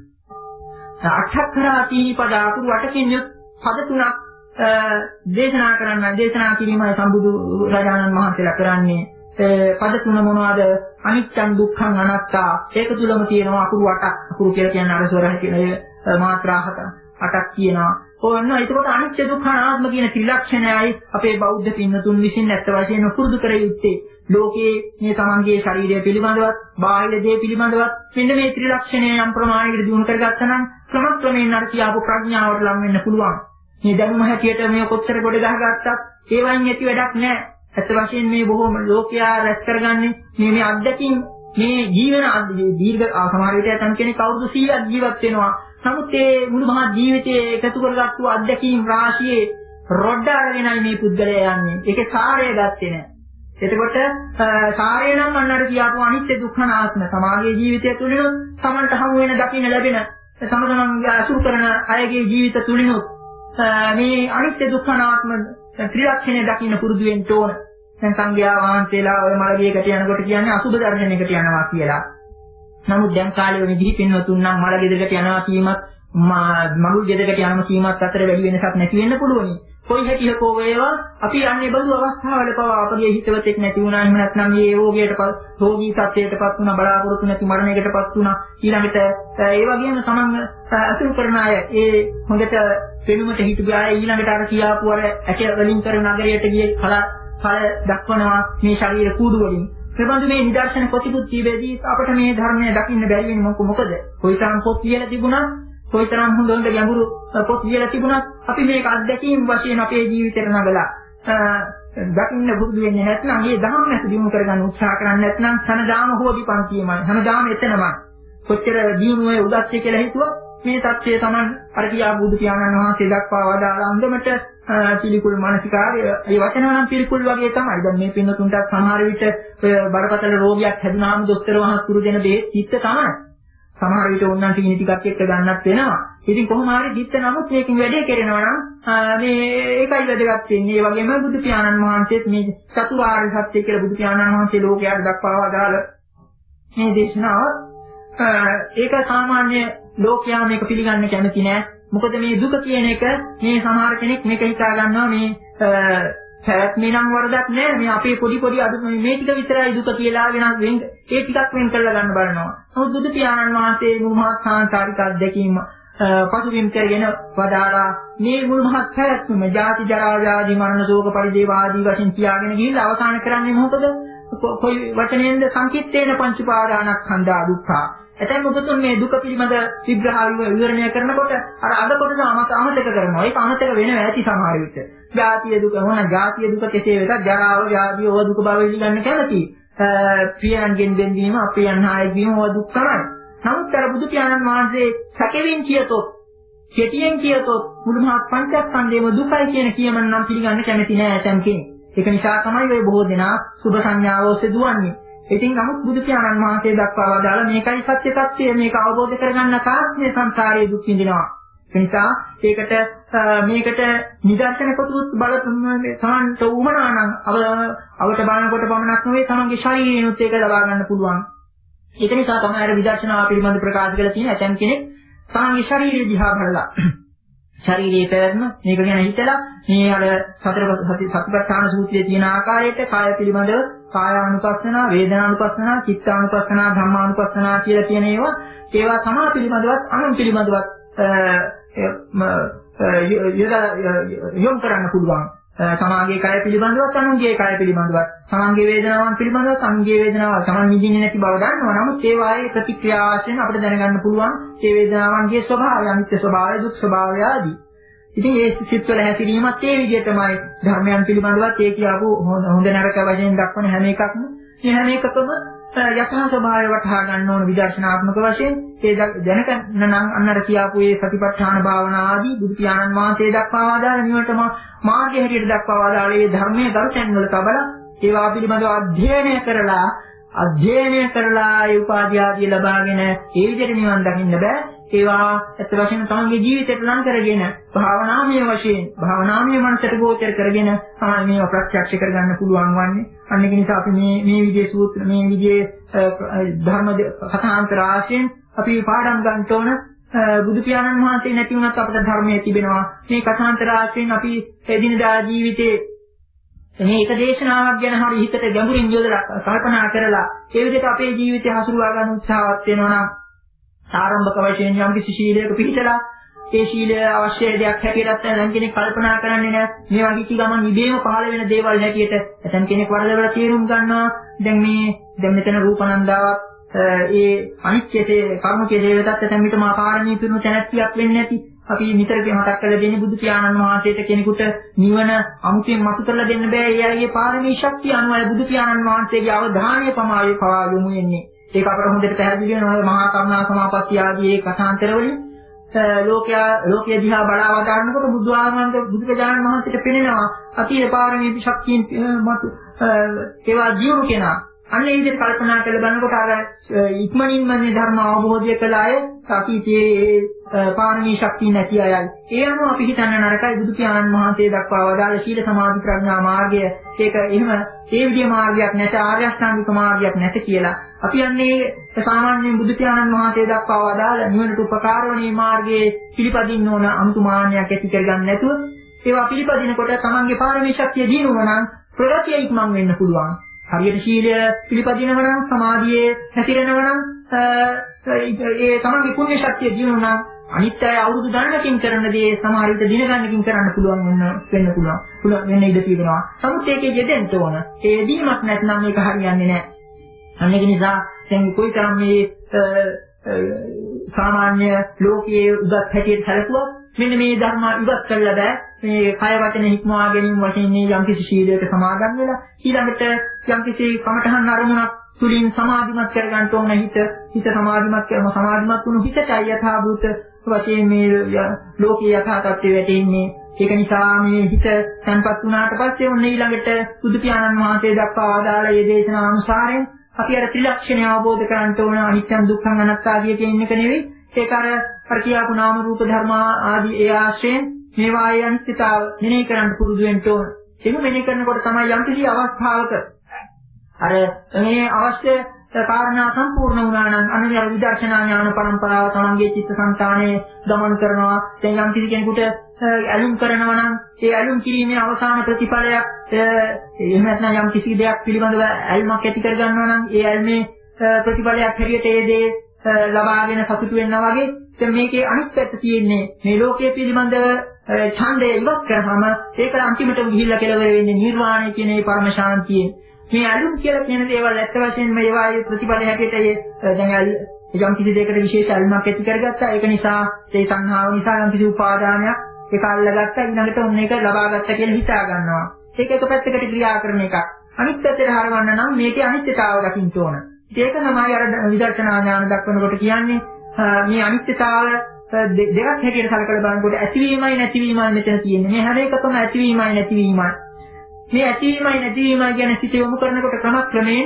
අට්ඨක්ඛරා තීනිපදා කුරු අටකින් යුත් පද තුනක් දේශනා කරන්න දේශනා කිරීමයි සම්බුදු රජාණන් වහන්සේලා කරන්නේ. පද තුන මොනවාද? අනිත්‍යං දුක්ඛං අනාත්තා. ඒක තුලම තියෙනවා අකුරු අටක්. අකුරු කියලා කියන්නේ අර ස්වරහ කියන මාත්‍රා හත අටක් තියෙනවා. ඕන්න ඒකකොට අනිත්‍ය දුක්ඛ අනාත්ම කියන ත්‍රිලක්ෂණයයි අපේ බෞද්ධ පින්නතුන් විසින් ඇත්ත වශයෙන්ම පුරුදු කර යුත්තේ. ලෝකයේ මේ තමන්ගේ ශරීරය පිළිබඳවත්, බාහිර දේ පිළිබඳවත් මෙන්න මේ ත්‍රිලක්ෂණය යම් ප්‍රමාණයකට දිනු කරගත්තා නම් ක්‍රමක්‍රමයෙන් අර කියාපු ප්‍රඥාවට ලං වෙන්න පුළුවන්. මේ දැනුම හැටියට මේ කොච්චර ගොඩ ගහගත්තත් ඒවෙන් ඇති වැඩක් නැහැ. ඇත්ත වශයෙන් මේ බොහෝම ලෝකයා රැස් කරගන්නේ මේ මේ අද්දකින් මේ ජීවන දීර්ඝ සමහර විට ඇතම් කෙනෙක් අවුරුදු සීයක් ජීවත් වෙනවා. නමුත් ඒ මුළු මහත් ජීවිතයේ එකතු කරගත්තු අත්දැකීම් රාශියේ රොඩ අරගෙනයි මේ පුද්ගලයා යන්නේ. ඒකේ සාරය ගත්තේ නැහැ. එතකොට සාරය නම් අන්නර කියාපු අනිත්‍ය දුක්ඛ නාත්ම සමාගයේ ජීවිතය තුලිනුත් Tamanට හමු වෙන දකින්න ලැබෙන තම තමන්ගේ අසුරු කරන අයගේ ජීවිත තුලිනුත් මේ අනිත්‍ය දුක්ඛ නාත්ම ත්‍රිලක්ෂණය දකින්න පුරුදු වෙන්න ඕන. දැන් සංඝයා වහන්සේලා ඔය මළගියකට යනකොට කියන්නේ අසුබ දර්ශනයකට යනවා කියලා. නමුත් දැන් කාලේ මේ ගිහි පින්වතුන් නම් මළගෙදරකට යනවා කීමත් මඟුල් ගෙදරකට යනවා කීමත් අතර වැඩි වෙනසක් නැති වෙන්න පුළුවනි. කොයි හැටියකෝ වේවා අපි යන්නේ බඳු අවස්ථාවල පවා අපගේ හිතවතෙක් නැති වුණා එහෙම නැත්නම් මේ රෝගයටපත් රෝගී තත්ත්වයකටපත් වුණා බලාපොරොත්තු නැති මරණයකටපත් වුණා ඊළඟට ඒ වගේම තමන් අසුරු කරන අය ඒ හොඳට පෙනුමට හිටු අය ඊළඟට අර කියාපු අර ඇට වලින් කරන නගරයට ගියේ කල කල දක්වනවා මේ ශරීර කූඩු වලින් ප්‍රබන්ධ මේ නිදර්ශන ප්‍රතිපුත් තිබෙදී අපිට මේ ධර්මය දකින්න බැරි වෙන්නේ මොකද කොයිතරම් පොත් කියලා තිබුණා කොයිතරම් හොඳ හොඳ ගැඹුරු පොත් ලියලා තිබුණත් අපි මේක අත්දැකීම් වශයෙන් අපේ ජීවිතේට නගලා දකින්න බුදු වෙන්නේ නැත්නම් මේ ධර්ම නැති දිනු කරගන්න උත්සාහ කරන්නේ නැත්නම් හැමදාම හොදි පන්තියමයි හැමදාම එතනමයි කොච්චර දිනුවේ උදස්සේ කියලා හිතුවත් මේ தත්ත්වය Taman අර කියා බුදු පියාණන් වහන්සේ දක්වා වදාළ අන්දමට පිළිකුල් මානසිකාරය ඒ වචන නම් පිළිකුල් වගේ තමයි. දැන් මේ පින්නතුන්ට සමහර විට ඔය බරපතල රෝගයක් හැදුනාම දොස්තර වහන්සේ කුරු දෙන බෙහෙත් හිට තමයි. සමහර විට ඕනනම් තීනි ටිකක් එක්ක ගන්නත් වෙනවා. ඉතින් කොහොම හරි දිත්ත නමුත් මේකෙන් වැඩේ කරනවා නම් මේ ඒකයි වැදගත් වෙන්නේ. ඒ වගේම බුදු පියාණන් වහන්සේත් මේ චතුරාර්ය සත්‍ය කියලා බුදු පියාණන් වහන්සේ ලෝකයට දක්වා වදාළ මේ දේශනාව ඒක සාමාන්‍ය ලෝකයා මේක පිළිගන්න කැමති නෑ. මොකද මේ දුක කියන එක මේ සමහර කෙනෙක් මේක හිතා ගන්නවා මේ පැවැත්මේ නම් වරදක් නෑ මේ අපේ පොඩි පොඩි අඩු මේ ටික විතරයි දුක කියලා වෙනස් වෙන්න ඒ ටිකක් වෙන් කරලා ගන්න බලනවා. නමුත් බුදු පියාණන් වහන්සේ මුළු මහත් සාංකාරික අධ්‍යක්ීම පසුබිම් කරගෙන වදාලා මේ මුළු මහත් පැවැත්ම ජාති ජරා ව්‍යාධි මරණ ශෝක පරිදේව ආදී වශයෙන් තියාගෙන ගිහිල්ලා අවසන් කරන්නේ මොකද? කොයි වචනයෙන්ද සංකීර්තේන පංච උපාදානස්කන්ධා දුක්ඛ. එතෙන් ඔබතුන් මේ දුක පිළිබඳ විග්‍රහ විවරණය කරනකොට අර අද කොටස අමතක කරනවා. ඒක අමතක වෙනවා ඇති සමහර විට. ජාතිය දුක මොන ජාතිය දුක කෙසේ වෙතත් ජරාව ව්‍යාධිය ඕව දුක බව පිළිගන්න කැමති. ප්‍රියයන්ගෙන් බැඳීම අප්‍රියයන් හාය වීම ඕව දුක් තමයි. නමුත් අර බුදු පියාණන් වහන්සේ සැකෙමින් කියතොත් කෙටියෙන් කියතොත් මුළු මහත් පංචස්කන්ධයම දුකයි කියන කියමන නම් පිළිගන්න කැමති නෑ ඇතම් කෙනෙක්. ඒක නිසා තමයි ඔය බොහෝ දෙනා සුභ සංඥාව ඔස්සේ දුවන්නේ. ඉතින් නමුත් බුදු පියාණන් වහන්සේ දක්වා වදාළ මේකයි සත්‍ය තත්ත්වය මේක අවබෝධ කරගන්න තාක්ෂණය සංසාරයේ දුක් විඳිනවා. ඒ නිසා ඒකට මේකට නිදර්ශන කොටුත් බල තමන්ට උමනා නම් අවට බලනකොට පමණක් නෙවෙයි තමන්ගේ ශරීරයනොත් ඒක ලබා ගන්න පුළුවන්. ඒක නිසා තමයි අර විදර්ශනාව පිළිබඳ ප්‍රකාශ කරලා තියෙන ඇතම් කෙනෙක් තමන්ගේ ශරීරය දිහා බලලා ශරීරයේ පැවැත්ම මේක ගැන හිතලා මේ අර සතර සති සතිපට්ඨාන සූත්‍රයේ තියෙන ආකාරයට කාය පිළිබඳව කායානුපස්සනා, වේදනානුපස්සනා, චිත්තානුපස්සනා, ධම්මානුපස්සනා කියලා කියන ඒවා ඒවා තමා පිළිබඳවත් අනුන් පිළිබඳවත් යොමු කරන්න පුළුවන්. තමාගේ කය පිළිබඳවත් අනුන්ගේ කය පිළිබඳවත්, තමන්ගේ වේදනාවන් පිළිබඳවත් අනුන්ගේ වේදනාවල් තමන් නිදින්නේ නැති බව දන්නවා. නමුත් ඒ වායේ ප්‍රතික්‍රියා වශයෙන් අපිට දැනගන්න පුළුවන් මේ වේදනාවන්ගේ ස්වභාවය, අනිත්‍ය ස්වභාවය, දුක් ස්වභාවය ආදී. ඉතින් ඒ සිත්වල හැසිරීමත් ඒ විදිහටමයි ධර්මයන් පිළිබඳවත් ඒ කියපු හොඳ නරක වශයෙන් දක්වන හැම එකක්ම මේ හැම එකකම යථා ස්වභාවය වටහා ගන්න ඕන විදර්ශනාත්මක වශයෙන් ඒ දැනගන්න නම් අන්නර කියපු ඒ සතිපට්ඨාන භාවනා ආදී බුදු පියාණන් වහන්සේ දක්වා වදාළ නිවනටම මාර්ගය හැටියට දක්වා වදාළ මේ ධර්මයේ දර්ශන වල තබලා ඒවා පිළිබඳව අධ්‍යයනය කරලා අධ්‍යයනය කරලා ඒ උපාධිය ආදී ලබාගෙන ඒ විදිහට නිවන් දකින්න බෑ. ඒවා ඇත්ත වශයෙන්ම තමන්ගේ ජීවිතයට ලං කරගෙන භාවනාමය වශයෙන් භාවනාමය මනසට ගෝචර කරගෙන තමයි මේවා ප්‍රත්‍යක්ෂ කරගන්න පුළුවන් වන්නේ. අන්න ඒක නිසා අපි මේ මේ විදිහේ සූත්‍ර මේ විදිහේ ධර්ම කථාන්තර ආශ්‍රයෙන් අපි පාඩම් ගන්න ඕන. බුදු පියාණන් වහන්සේ නැති වුණත් අපිට ධර්මයේ තිබෙනවා. මේ කථාන්තර ආශ්‍රයෙන් අපි එදිනදා ජීවිතේ මේ එක දේශනාවක් ගැන හරි හිතට ගැඹුරින් යොදලා කල්පනා කරලා ඒ විදිහට අපේ ජීවිතය හසුරුවා ගන්න උත්සාහවත් වෙනවා නම් ආරම්භක වශයෙන් යම් කිසි ශීලයක පිළිතලා ඒ ශීලය අවශ්‍ය දෙයක් හැටියට දැන් කෙනෙක් කල්පනා කරන්නේ නැහැ. මේවා කිසි ගමන් ඉබේම පහළ වෙන දේවල් හැටියට දැන් කෙනෙක් වරදවල තේරුම් ගන්නවා. දැන් මේ දැන් මෙතන රූපනන්දාවක් ඒ අනිත්‍යයේ කර්මකයේ දේවදත්ත දැන් විතර මා පාරමී පිරුණු තැනැත්තියක් වෙන්නේ නැති. අපි නිතර මතක් කරලා දෙන්නේ බුදු පියාණන් වහන්සේට කෙනෙකුට නිවන අමුතුවෙන් මතු කරලා දෙන්න බෑ. ඒ අයගේ පාරමී ශක්තිය අනුවයි බුදු පියාණන් වහන්සේගේ අවධානය පමාවේ පවා යොමු වෙන්නේ. ඒක අපට හොඳට පැහැදිලි වෙනවා මහා කරුණා සමාපatti ආදී ඒ කථාන්තරවලින්. ලෝකයා ලෝකයේ දිහා බලා වදාරනකොට බුදුආගමන්ට බුදුරජාණන් වහන්සේට පෙනෙනවා අතීත පාරමී ශක්තියින් මත ඒවා ජීවු කෙනා. අන්න ඒ විදිහට කල්පනා කරලා බලනකොට අර ඉක්මනින්ම මේ ධර්ම අවබෝධය කළ අය අතීතයේ පාරමී ශක්තිය නැති අයයි. ඒ අනුව අපි හිතන්න නරකයි බුදු පියාණන් වහන්සේ දක්වා වදාළ සීල සමාධි ප්‍රඥා මාර්ගය ඒක එහෙම ඒ විදිහේ මාර්ගයක් නැත ආර්ය අෂ්ටාංගික මාර්ගයක් නැත කියලා. අපි යන්නේ සාමාන්‍යයෙන් බුදු පියාණන් වහන්සේ දක්වා වදාළ නිවනට උපකාර වන මේ මාර්ගයේ පිළිපදින්න ඕන අමුතු මාන්නයක් ඇති කරගන්න නැතුව ඒවා පිළිපදිනකොට තමන්ගේ පාරමී ශක්තිය දිනුවා නම් ප්‍රගතිය ඉක්මන් වෙන්න පුළුවන්. හරියට ශීලය පිළිපදිනව නම් සමාධියේ හැතිරෙනව නම් ඒ තමන්ගේ පුණ්‍ය ශක්තිය දිනුවා නම් අනිත් අය අවුරුදු ගණනකින් කරන දේ සමහර විට දින ගණනකින් කරන්න පුළුවන් වෙන්න වෙන්න පුළුවන්. පුළුවන් වෙන්න ඉඩ තියෙනවා. නමුත් ඒකේ යෙදෙන්න ඕන. ඒ යෙදීමක් නැත්නම් මේක හරියන්නේ නැහැ. අන්න ඒක නිසා දැන් කොයිතරම් මේ සාමාන්‍ය ලෝකයේ උදත් හැටියට සැලකුවත් මෙන්න මේ ධර්ම ඉවත් කරලා බෑ. මේ කය වචන හික්මවා ගැනීම වශයෙන් මේ යම්කිසි ශීලයක සමාදන් වෙලා ඊළඟට යම්කිසි කමඨහන් අරමුණක් තුලින් සමාධිමත් කරගන්න ඕන හිත හිත සමාධිමත් කරන සමාධිමත් වුණු හිතටයි යථාභූත වශයෙන් මේ ලෝකයේ යථා තත්ත්වය වැටෙන්නේ. ඒක නිසා මේ හිත සංපත් වුණාට පස්සේ ඔන්න ඊළඟට බුදු පියාණන් වහන්සේ දක්වා ආදාළ මේ දේශනා අනුසාරයෙන් අපි අර ත්‍රිලක්ෂණය අවබෝධ කරගන්න ඕන අනිත්‍යං දුක්ඛං අනාත්තාදිය කියන එක නෙවෙයි. ඒක අර අර කියාපු නාම රූප ධර්ම ආදී ඒ ආශ්‍රයෙන් මේවා අනිත්‍යතාව මෙනෙහි කරන්න පුරුදු වෙන්න ඕන. ඒක මෙනෙහි කරනකොට තමයි යම්කිසි අවස්ථාවක අර මේ අවශ්‍ය කාරණා සම්පූර්ණ වුණා නම් අනිත් අර විදර්ශනා ඥාන පරම්පරාව තමන්ගේ චිත්තසංතානයේ ගමන් කරනවා. දැන් යම්කිසි කෙනෙකුට ඇලුම් කරනවා නම් ඒ ඇලුම් කිරීමේ අවසාන ප්‍රතිඵලයක් එහෙම නැත්නම් යම්කිසි දෙයක් පිළිබඳව ඇල්මක් ඇති කර ගන්නවා නම් ඒ ඇල්මේ ප්‍රතිඵලයක් හැටියට ඒ දේ ලබාගෙන සතුටු වෙනවා වගේ. දැන් මේකේ අනිත් පැත්ත තියෙන්නේ මේ ලෝකයේ පිළිබඳව ඡන්දය ඉවත් කරාම ඒක අන්තිමටම ගිහිල්ලා කෙලවර වෙන්නේ නිර්වාණය කියන ඒ පරම ශාන්තිය. මේ අලුම් කියලා කියන දේවල් ඇත්ත වශයෙන්ම ඒවායේ ප්‍රතිඵල හැටියට ඒ දැන් යම් කිසි දෙයකට විශේෂ අල්මක් ඇති කරගත්තා. ඒක නිසා ඒ සංහාව නිසා යම් කිසි උපාදානයක් ඒක අල්ලගත්තා ඊළඟට ඔන්න ඒක ලබාගත්තා කියලා හිතා ගන්නවා. ඒක එක පැත්තකට ක්‍රියා කරන එකක්. අනිත් පැත්තට හරවන්න නම් මේකේ අනිත්‍යතාව දකින්න ඕන. ඒක තමයි අර විදර්ශනා ඥාන දක්වනකොට කියන්නේ මේ අනිත්‍යතාව දෙකක් හැටියට සලකලා බලනකොට ඇතිවීමයි නැතිවීමයි මෙතන තියෙන්නේ. මේ හැම එකකම ඇතිවීමයි නැතිවීමයි. මේ ඇතිවීමයි නැතිවීමයි ගැන සිත යොමු කරනකොට ක්‍රමක්‍රමයෙන්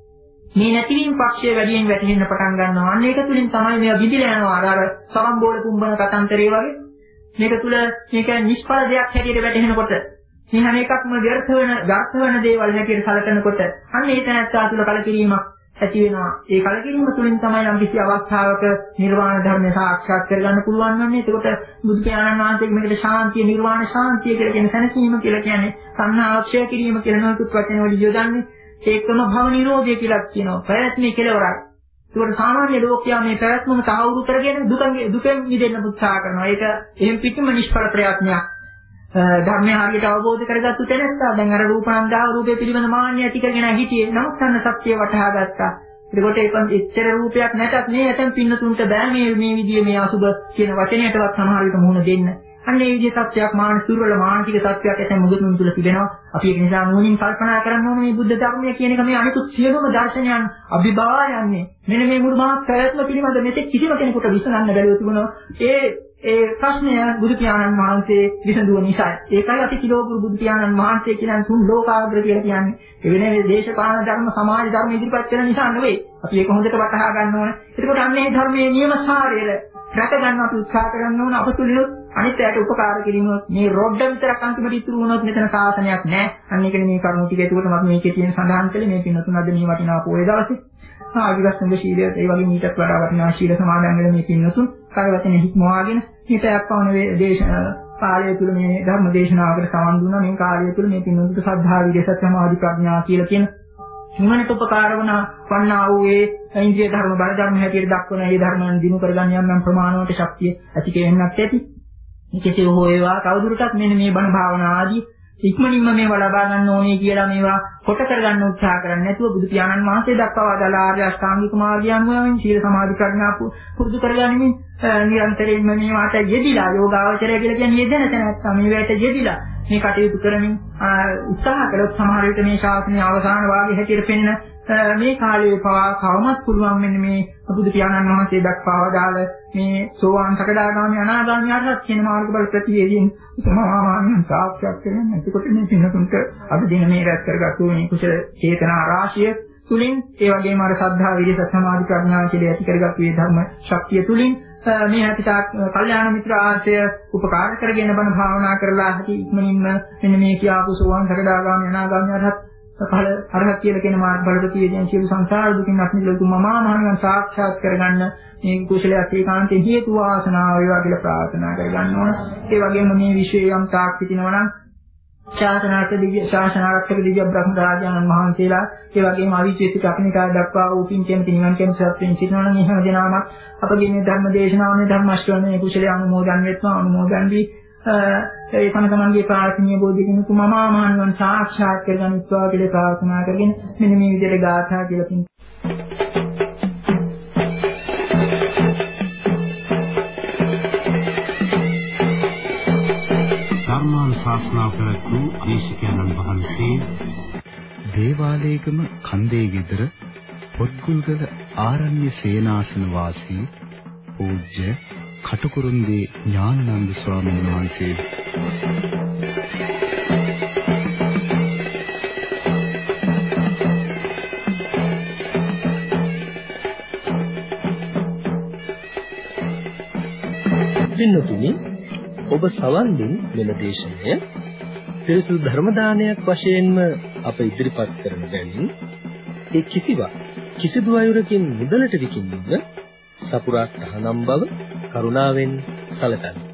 මේ නැතිවීම පක්ෂය වැඩියෙන් වැටෙන්න පටන් ගන්නවා. අන්න ඒක තුලින් තමයි මේවා විදිලා යනවා. අර අර සමම්බෝල කුම්බන කතන්තරේ වගේ. මේක තුල මේක නිෂ්ඵල දෙයක් හැටියට වැටෙනකොට මේ හැම එකක්ම ව්‍යර්ථ වෙන ව්‍යර්ථ වෙන දේවල් හැටියට සලකනකොට අන්න ඒ තැනත්තා තුල කලකිරීමක් ඇති වෙනවා. ඒ කලකිරීම තුලින් තමයි යම් කිසි අවස්ථාවක නිර්වාණ ධර්මය සාක්ෂාත් කරගන්න පුළුවන් වන්නේ. එතකොට බුදු පියාණන් වහන්සේගේ මේකට ශාන්තිය, නිර්වාණ ශාන්තිය කියලා කියන සැනසීම කියලා කියන්නේ සංහාව ක්ෂය කිරීම කියලා නොයෙකුත් වචන වලින් යොදන්නේ. ඒකම භව නිරෝධය කියලා කියනවා. ප්‍රයත්නේ කෙලවරක්. ඒකට සාමාන්‍ය ලෝකයා මේ ප්‍රයත්නම තහවුරු කරගෙන දුකෙන් දුකෙන් මිදෙන්න උත්සාහ කරනවා. ඒක එහෙම් පිටිම නිෂ්ඵල ප්‍රයත්නයක්. ධර්මය හරියට අවබෝධ කරගත්තු තැනත්තා දැන් අර රූපනන්දාව රූපේ පිළිබඳ මාන්නය ඇති කරගෙන හිටියේ. නමුත් අන්න සත්‍ය වටහා ගත්තා. ඒකට ඒකන් එච්චර රූපයක් නැතත් මේ ඇතන් පින්නතුන්ට බෑ මේ මේ විදිහේ මේ අසුබ කියන වචනයටවත් සමහර විට මුහුණ දෙන්න. අන්න ඒ විදිහේ සත්‍යයක් මානසික දුර්වල මානසික සත්‍යයක් ඇතන් මුදුන් තුල තිබෙනවා. අපි ඒක නිසා නුවණින් කල්පනා කරන්න ඕනේ මේ බුද්ධ ධර්මය කියන එක මේ අනිකුත් සියලුම දර්ශනයන් අභිභවා යන්නේ. මෙන්න මේ මුළු මහත් ප්‍රයත්න පිළිබඳ මෙතෙක් කිසිම කෙනෙකුට විසඳන්න බැරුව තිබුණා. ඒ ඒ ප්‍රශ්නය බුදු පියාණන් වහන්සේ විසඳුව නිසා. ඒකයි අපි කිලෝගුරු බුදු පියාණන් වහන්සේ කියන තුන් ලෝකාග්‍ර කියලා කියන්නේ. ඒ වෙනේ දේශපාලන ධර්ම සමාජ ධර්ම ඉදිරිපත් කරන නිසා නෙවෙයි. අපි ඒක හොඳට වටහා ගන්න ඕනේ. ඒකෝට අන්නේ ධර්මයේ නියම සාරය රැක ගන්න අපි උත්සාහ කරන්න ඕන. අපතුලිනුත් අනිත් ඇයට උපකාර කිරීමොත් මේ රොඩ්ඩ විතරක් අන්තිමට ඉතුරු වුණොත් මෙතන සාසනයක් නැහැ. අන්න ඒකනේ මේ කරුණු ටික ඒකට මම මේකේ තියෙන සඳහන් කළේ මේ පින්නතුන් අද මේ වටිනා පොයේ දවසේ. ආදිගස්සංග ශීලයට ඒ වගේ මීටත් වඩා වටිනා ශීල සමාදන් වෙන මේ පින්නතුන් කය වචන හික්මවාගෙන හිතයක් පවන දේශ කාලය තුල මේ ධර්ම දේශනාවකට සමන් දුන්නා. මේ කාලය තුල මේ පින්නතුන්ට සද්ධා විද්‍ය සත්‍ය සමාධි ප්‍රඥා කියලා කියන නිවනට උපකාර වන වන්නා වූ ඒ ඉන්ද්‍රිය ධර්ම බල ධර්ම හැටියට දක්වන මේ ධර්මයන් දිනු කරගන්න යම් යම් ප්‍රමාණවට ශක්තිය ඇති කෙනෙක්ට ඇති. කෙසේ හෝ ඒවා තවදුරටත් මෙන්න මේ බණ භාවනා ආදී ඉක්මනින්ම මේවා ලබා ගන්න ඕනේ කියලා මේවා කොට කරගන්න උත්සාහ කරන්නේ නැතුව බුදු පියාණන් වහන්සේ දක්වා වදාළ ආර්ය අෂ්ටාංගික මාර්ගය අනුවම සීල සමාධි ප්‍රඥා පුරුදු කරගනිමින් නිරන්තරයෙන්ම මේවාට යෙදිලා යෝගාවචරය කියලා කියන්නේ යෙදෙන තැන නැත්නම් මේවට යෙදිලා මේ කටයුතු කරමින් උත්සාහ කළොත් සමහර විට මේ ශාසනයේ අවසාන වාගේ හැටියට පෙනෙන මේ කාලයේ පවා කවමත් පුළුවන් මෙන්න මේ බුදු පියාණන් වහන්සේ දක්වා වදාළ මේ සෝවාන් සකදාගාමී අනාගාමී අරහත් කියන මාර්ගඵල ප්‍රතිවේදීන් උතුමාමායන් සාක්ෂාත් කරගන්න. එතකොට මේ සින්නතුන්ට අද දින මේ රැස් කරගත්තු මේ කුසල චේතනා රාශිය තුලින් ඒ වගේම අර සද්ධා විරිය සමාධි ප්‍රඥා කියලා ඇති කරගත්තු මේ ධර්ම ශක්තිය තුලින් මේ හැකිතාක් කල්යාණ මිත්‍ර ආශ්‍රය උපකාර කරගෙන බණ භාවනා කරලා ඇති ඉක්මනින්ම මෙන්න මේ කියාපු සෝවාන් සකදාගාමී අනාගාමී අරහත් පහළ අරහත් කියලා කියන මාර්ග බල ප්‍රතිවේදයන් සියලු සංසාර දුකින් අත් මිදලා තුමා මහණන් සාක්ෂාත් කරගන්න මේ කුසලයක් ඒකාන්තයෙන් හේතු වාසනාව වේවා කියලා ප්‍රාර්ථනා කරගන්න ඕන. ඒ වගේම මේ විශ්වයේ යම් තාක් සිටිනවා නම් ශාසනාර්ථ දිව්‍ය ශාසනාර්ථක දිව්‍ය බ්‍රහ්ම රාජානන් වහන්සේලා ඒ වගේම අවිචේතික අකනිකාය දක්වා වූ පින්කෙම නිවන් කෙම සත්‍යයෙන් සිටිනවා නම් එහෙම දෙනාම අපගේ මේ ධර්ම දේශනාවේ ධර්ම ශ්‍රවණයේ කුසලයේ අනුමෝදන් වෙත්වා අනුමෝදන් වී ඒ තම තමන්ගේ ප්‍රාර්ථනීය බෝධිකින් තුමා මහණන් සාක්ෂාත් කරගනිත්වා කියලා ප්‍රාර්ථනා කරගෙන මෙන්න මේ විදිහට ගාථා කියලා පින් ධර්මානුශාසනා කරපු දේශකයන්න් වහන්සේ දේවාලේගම කන්දේ ගෙදර පොත්ගුල්ගල ආරණ්‍ය සේනාසන වාසී පූජ්‍ය කටුකුරුන්දී ඥානানন্দ ස්වාමීන් වහන්සේ පින්නතුනි ඔබ සවන් දුන් මෙම දේශනය පිරිසුදු ධර්ම දානයක් වශයෙන්ම අප ඉදිරිපත් කරන බැවින් ඒ කිසිවක් කිසිදු අයුරකින් මුදලට විකිණීම සපුරා තහනම් බව කරුණාවෙන් සැලකන්න.